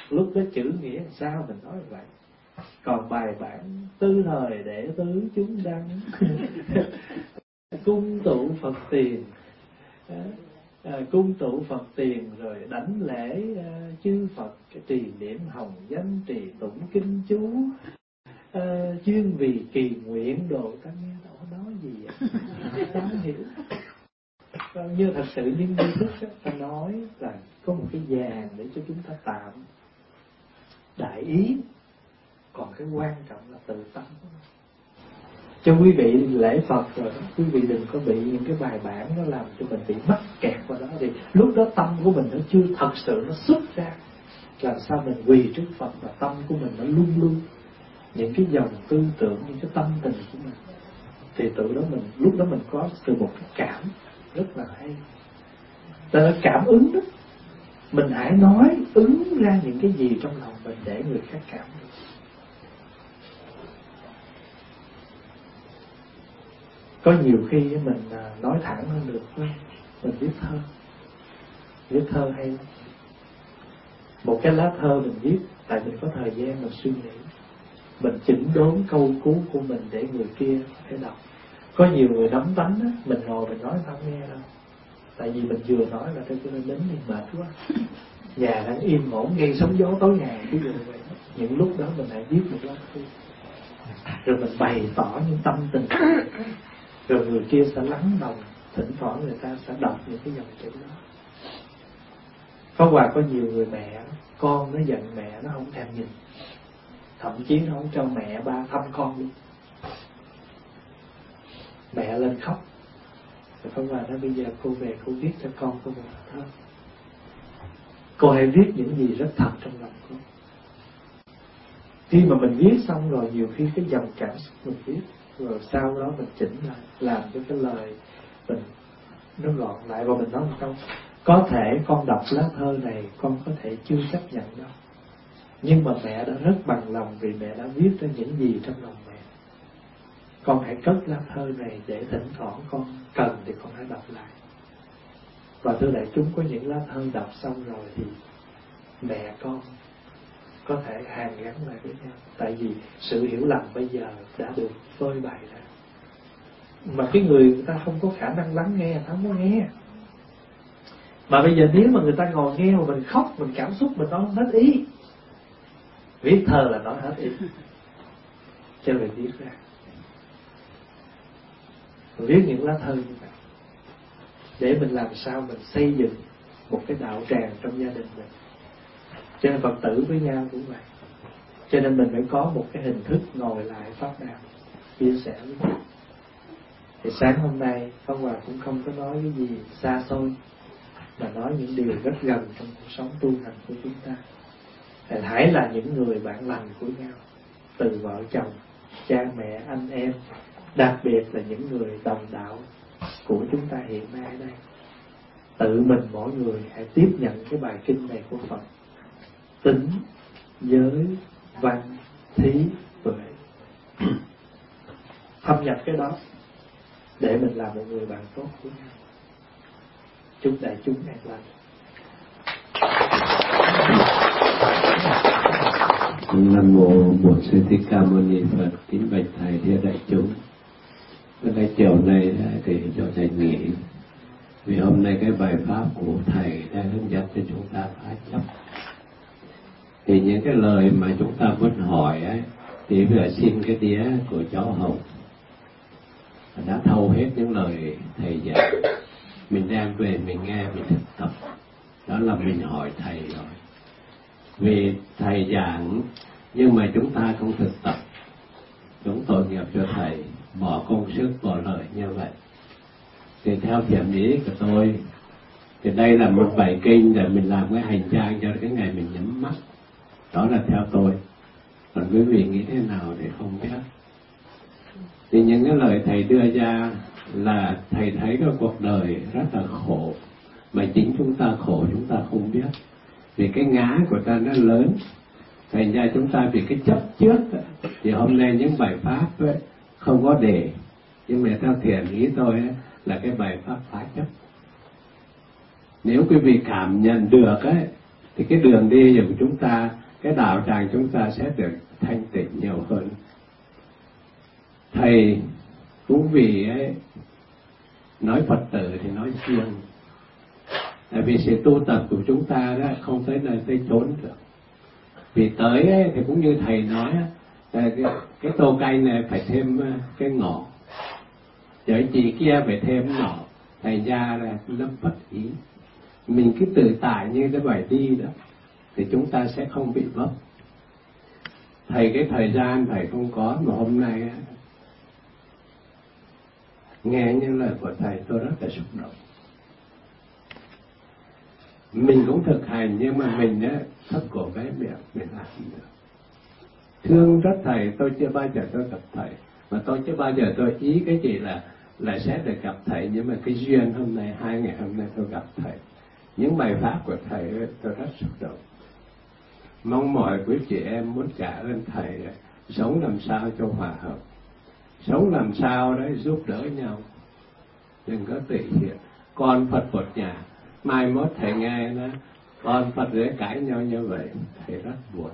lúc đó chữ nghĩa làm sao mình nói vậy. Còn bài bản tư thời để tứ chúng đăng cung tụ Phật tiền, à, cung tụ Phật tiền rồi đánh lễ à, chư Phật, cái trì niệm hồng danh, trì tụng kinh chú, à, chuyên vì kỳ nguyện độ. Ta nghe đó nói gì vậy? Ta không hiểu. Như thật sự những nghi thức á, ta nói là có một cái dàn để cho chúng ta tạm đại ý, còn cái quan trọng là tự tâm của nó. Cho quý vị lễ Phật rồi đó, quý vị đừng có bị những cái bài bản nó làm cho mình bị mắc kẹt vào đó. Thì lúc đó tâm của mình nó chưa thật sự nó xuất ra, làm sao mình quỳ trước Phật và tâm của mình nó luôn luôn những cái dòng tư tưởng, những cái tâm tình của mình, thì tự đó mình lúc đó mình có từ một cái cảm rất là hay. Ta nói cảm ứng đó, mình hãy nói ứng ra những cái gì trong lòng mình để người khác cảm được. Có nhiều khi mình nói thẳng hơn được, mình viết thơ, viết thơ hay lắm. Một cái lá thơ mình viết, tại mình có thời gian mình suy nghĩ, mình chỉnh đốn câu cú của mình để người kia có thể đọc. Có nhiều người nắm tánh á, mình ngồi mình nói không nghe đâu, tại vì mình vừa nói là tôi nên đến thì mệt quá, nhà đang im ổn nghe sóng gió tối ngày ví dụ vậy. Những lúc đó mình lại viết một lá thư, rồi mình bày tỏ những tâm tình, rồi người kia sẽ lắng lòng, thỉnh thoảng người ta sẽ đọc những cái dòng chữ đó. Có Hòa có nhiều người mẹ, con nó giận mẹ nó không thèm nhìn, thậm chí nó không cho mẹ ba thăm con luôn. Mẹ lên khóc, rồi Pháp Hòa nói bây giờ cô về cô viết cho con cô một thơ. Cô hãy viết những gì rất thật trong lòng cô. Khi mà mình viết xong rồi, nhiều khi cái dòng cảm xúc mình viết, rồi sau đó mình chỉnh lại, làm cho cái lời mình nó gọn lại, và mình nói một câu: có thể con đọc lá thơ này con có thể chưa chấp nhận đâu, nhưng mà mẹ đã rất bằng lòng vì mẹ đã viết ra những gì trong lòng mẹ. Con hãy cất lá thơ này để thỉnh thoảng con cần thì con hãy đọc lại. Và thưa đại chúng, có những lá thơ đọc xong rồi thì mẹ con có thể hàn gắn lại với nhau, tại vì sự hiểu lầm bây giờ đã được phơi bày ra. Mà cái người người ta không có khả năng lắng nghe, người ta không có nghe. Mà bây giờ nếu mà người ta ngồi nghe mà mình khóc, mình cảm xúc, mình nói hết ý. Viết thơ là nói hết ý, cho người viết ra. Viết những lá thơ như vậy để mình làm sao mình xây dựng một cái đạo tràng trong gia đình mình. Cho nên Phật tử với nhau cũng vậy. Cho nên mình phải có một cái hình thức ngồi lại pháp đàm, chia sẻ với nhau. Thì sáng hôm nay Pháp Hòa cũng không có nói cái gì xa xôi, mà nói những điều rất gần trong cuộc sống tu hành của chúng ta. Thì hãy là những người bạn lành của nhau, từ vợ chồng, cha mẹ, anh em, đặc biệt là những người đồng đạo của chúng ta hiện nay ở đây. Tự mình mỗi người hãy tiếp nhận cái bài kinh này của Phật: tính, giới, văn, thí, tuệ. Thâm nhập cái đó để mình làm một người bạn tốt của nhau. Chúc đại chúng an lành. Nam mô Bổn Sư Thích Ca Mâu Ni Phật. Kính bạch thầy thưa đại chúng. Cái ngày chiều nay thì cho thầy nghỉ, vì hôm nay cái bài pháp của thầy đã hướng dẫn cho chúng ta phá chấp. Thì những cái lời mà chúng ta muốn hỏi ấy, thì bây giờ xin cái đĩa của cháu Hồng đã thâu hết những lời thầy dạy, mình đem về mình nghe, mình thực tập, đó là mình hỏi thầy rồi. Vì thầy giảng nhưng mà chúng ta không thực tập, chúng tội nghiệp cho thầy, bỏ công sức bỏ lời như vậy. Thì theo thiện ý của tôi, thì đây là một bài kinh để mình làm cái hành trang cho cái ngày mình nhắm mắt, đó là theo tôi. Còn quý vị nghĩ thế nào thì không biết. Thì những cái lời thầy đưa ra là thầy thấy cái cuộc đời rất là khổ, mà chính chúng ta khổ chúng ta không biết, vì cái ngã của ta nó lớn. Thành ra chúng ta vì cái chấp trước thì hôm nay những bài pháp ấy, không có để, nhưng mà theo thiện ý tôi ấy, là cái bài pháp phá chấp. Nếu quý vị cảm nhận được ấy, thì cái đường đi của chúng ta, cái đạo tràng chúng ta sẽ được thanh tịnh nhiều hơn. Thầy cũng vì ấy, nói Phật tử thì nói riêng, tại vì sự tu tập của chúng ta đó không tới nơi tới chốn được. Vì tới ấy, thì cũng như thầy nói, cái, cái tô cay này phải thêm cái ngọt, chở chị kia phải thêm ngọt, thầy ra là lâm bất ý. Mình cứ tự tại như cái bài đi đó thì chúng ta sẽ không bị vấp. Thầy cái thời gian thầy không có, mà hôm nay nghe những lời của thầy tôi rất là xúc động. Mình cũng thực hành, nhưng mà mình á thấp cổ bé miệng, mình làm được. Thương rất thầy, tôi chưa bao giờ tôi gặp thầy, mà tôi chưa bao giờ tôi ý cái gì là là sẽ được gặp thầy. Nhưng mà cái duyên hôm nay, hai ngày hôm nay tôi gặp thầy, những bài pháp của thầy tôi rất xúc động. Mong mọi quý chị em muốn trả ơn thầy, sống làm sao cho hòa hợp, sống làm sao đấy giúp đỡ nhau, đừng có tự hiện. Con Phật một nhà, mai mốt thầy nghe nó con Phật rể cãi nhau như vậy, thầy rất buồn.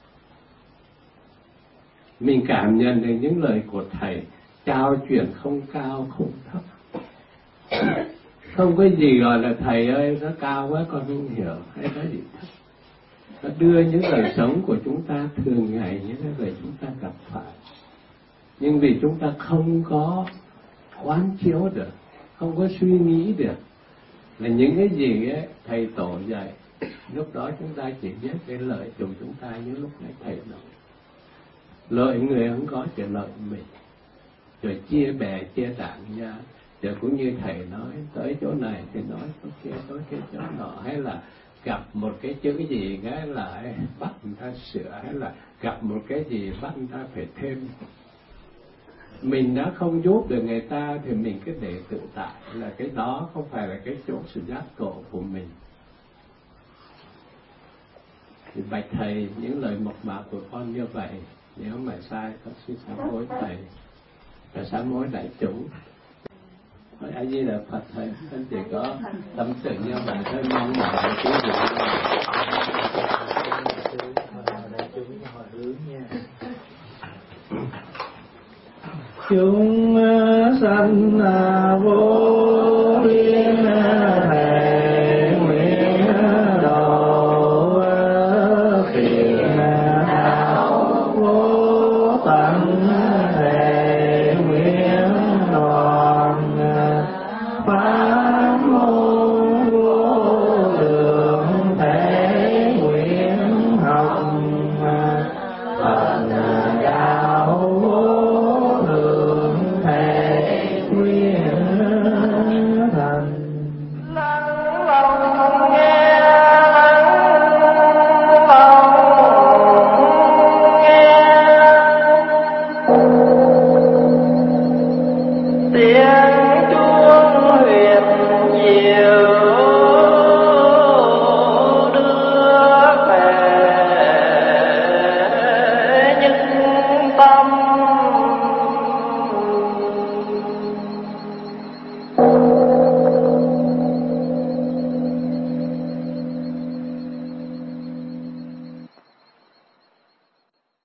Mình cảm nhận được những lời của thầy trao truyền không cao không thấp. Không có gì gọi là thầy ơi nó cao quá con không hiểu, hay nói gì thấp. Nó đưa những đời sống của chúng ta thường ngày, những cái lời chúng ta gặp phải. Nhưng vì chúng ta không có quán chiếu được, không có suy nghĩ được là những cái gì ấy, thầy tổ dạy, lúc đó chúng ta chỉ biết cái lợi của chúng ta như lúc nãy thầy nói. Lợi người không có, chỉ lợi mình. Rồi chia bè, chia đảng ra. Rồi cũng như thầy nói, tới chỗ này thì nói chỗ kia, tới cái chỗ nọ, hay là gặp một cái chữ gì cái là bắt người ta sửa, hay là gặp một cái gì bắt người ta phải thêm. Mình đã không giúp được người ta thì mình cứ để tự tại, là cái đó không phải là cái chỗ sự giác ngộ của mình. Thì bạch thầy, những lời mộc mạc của con như vậy, nếu mà sai con xin sám hối thầy và sám hối đại chúng. Hỏi A Di Đà Phật thầy, anh chỉ có tâm sự như vậy thôi, mong mọi người chú ý. Đại chúng hồi hướng nha. Chúng sanh vô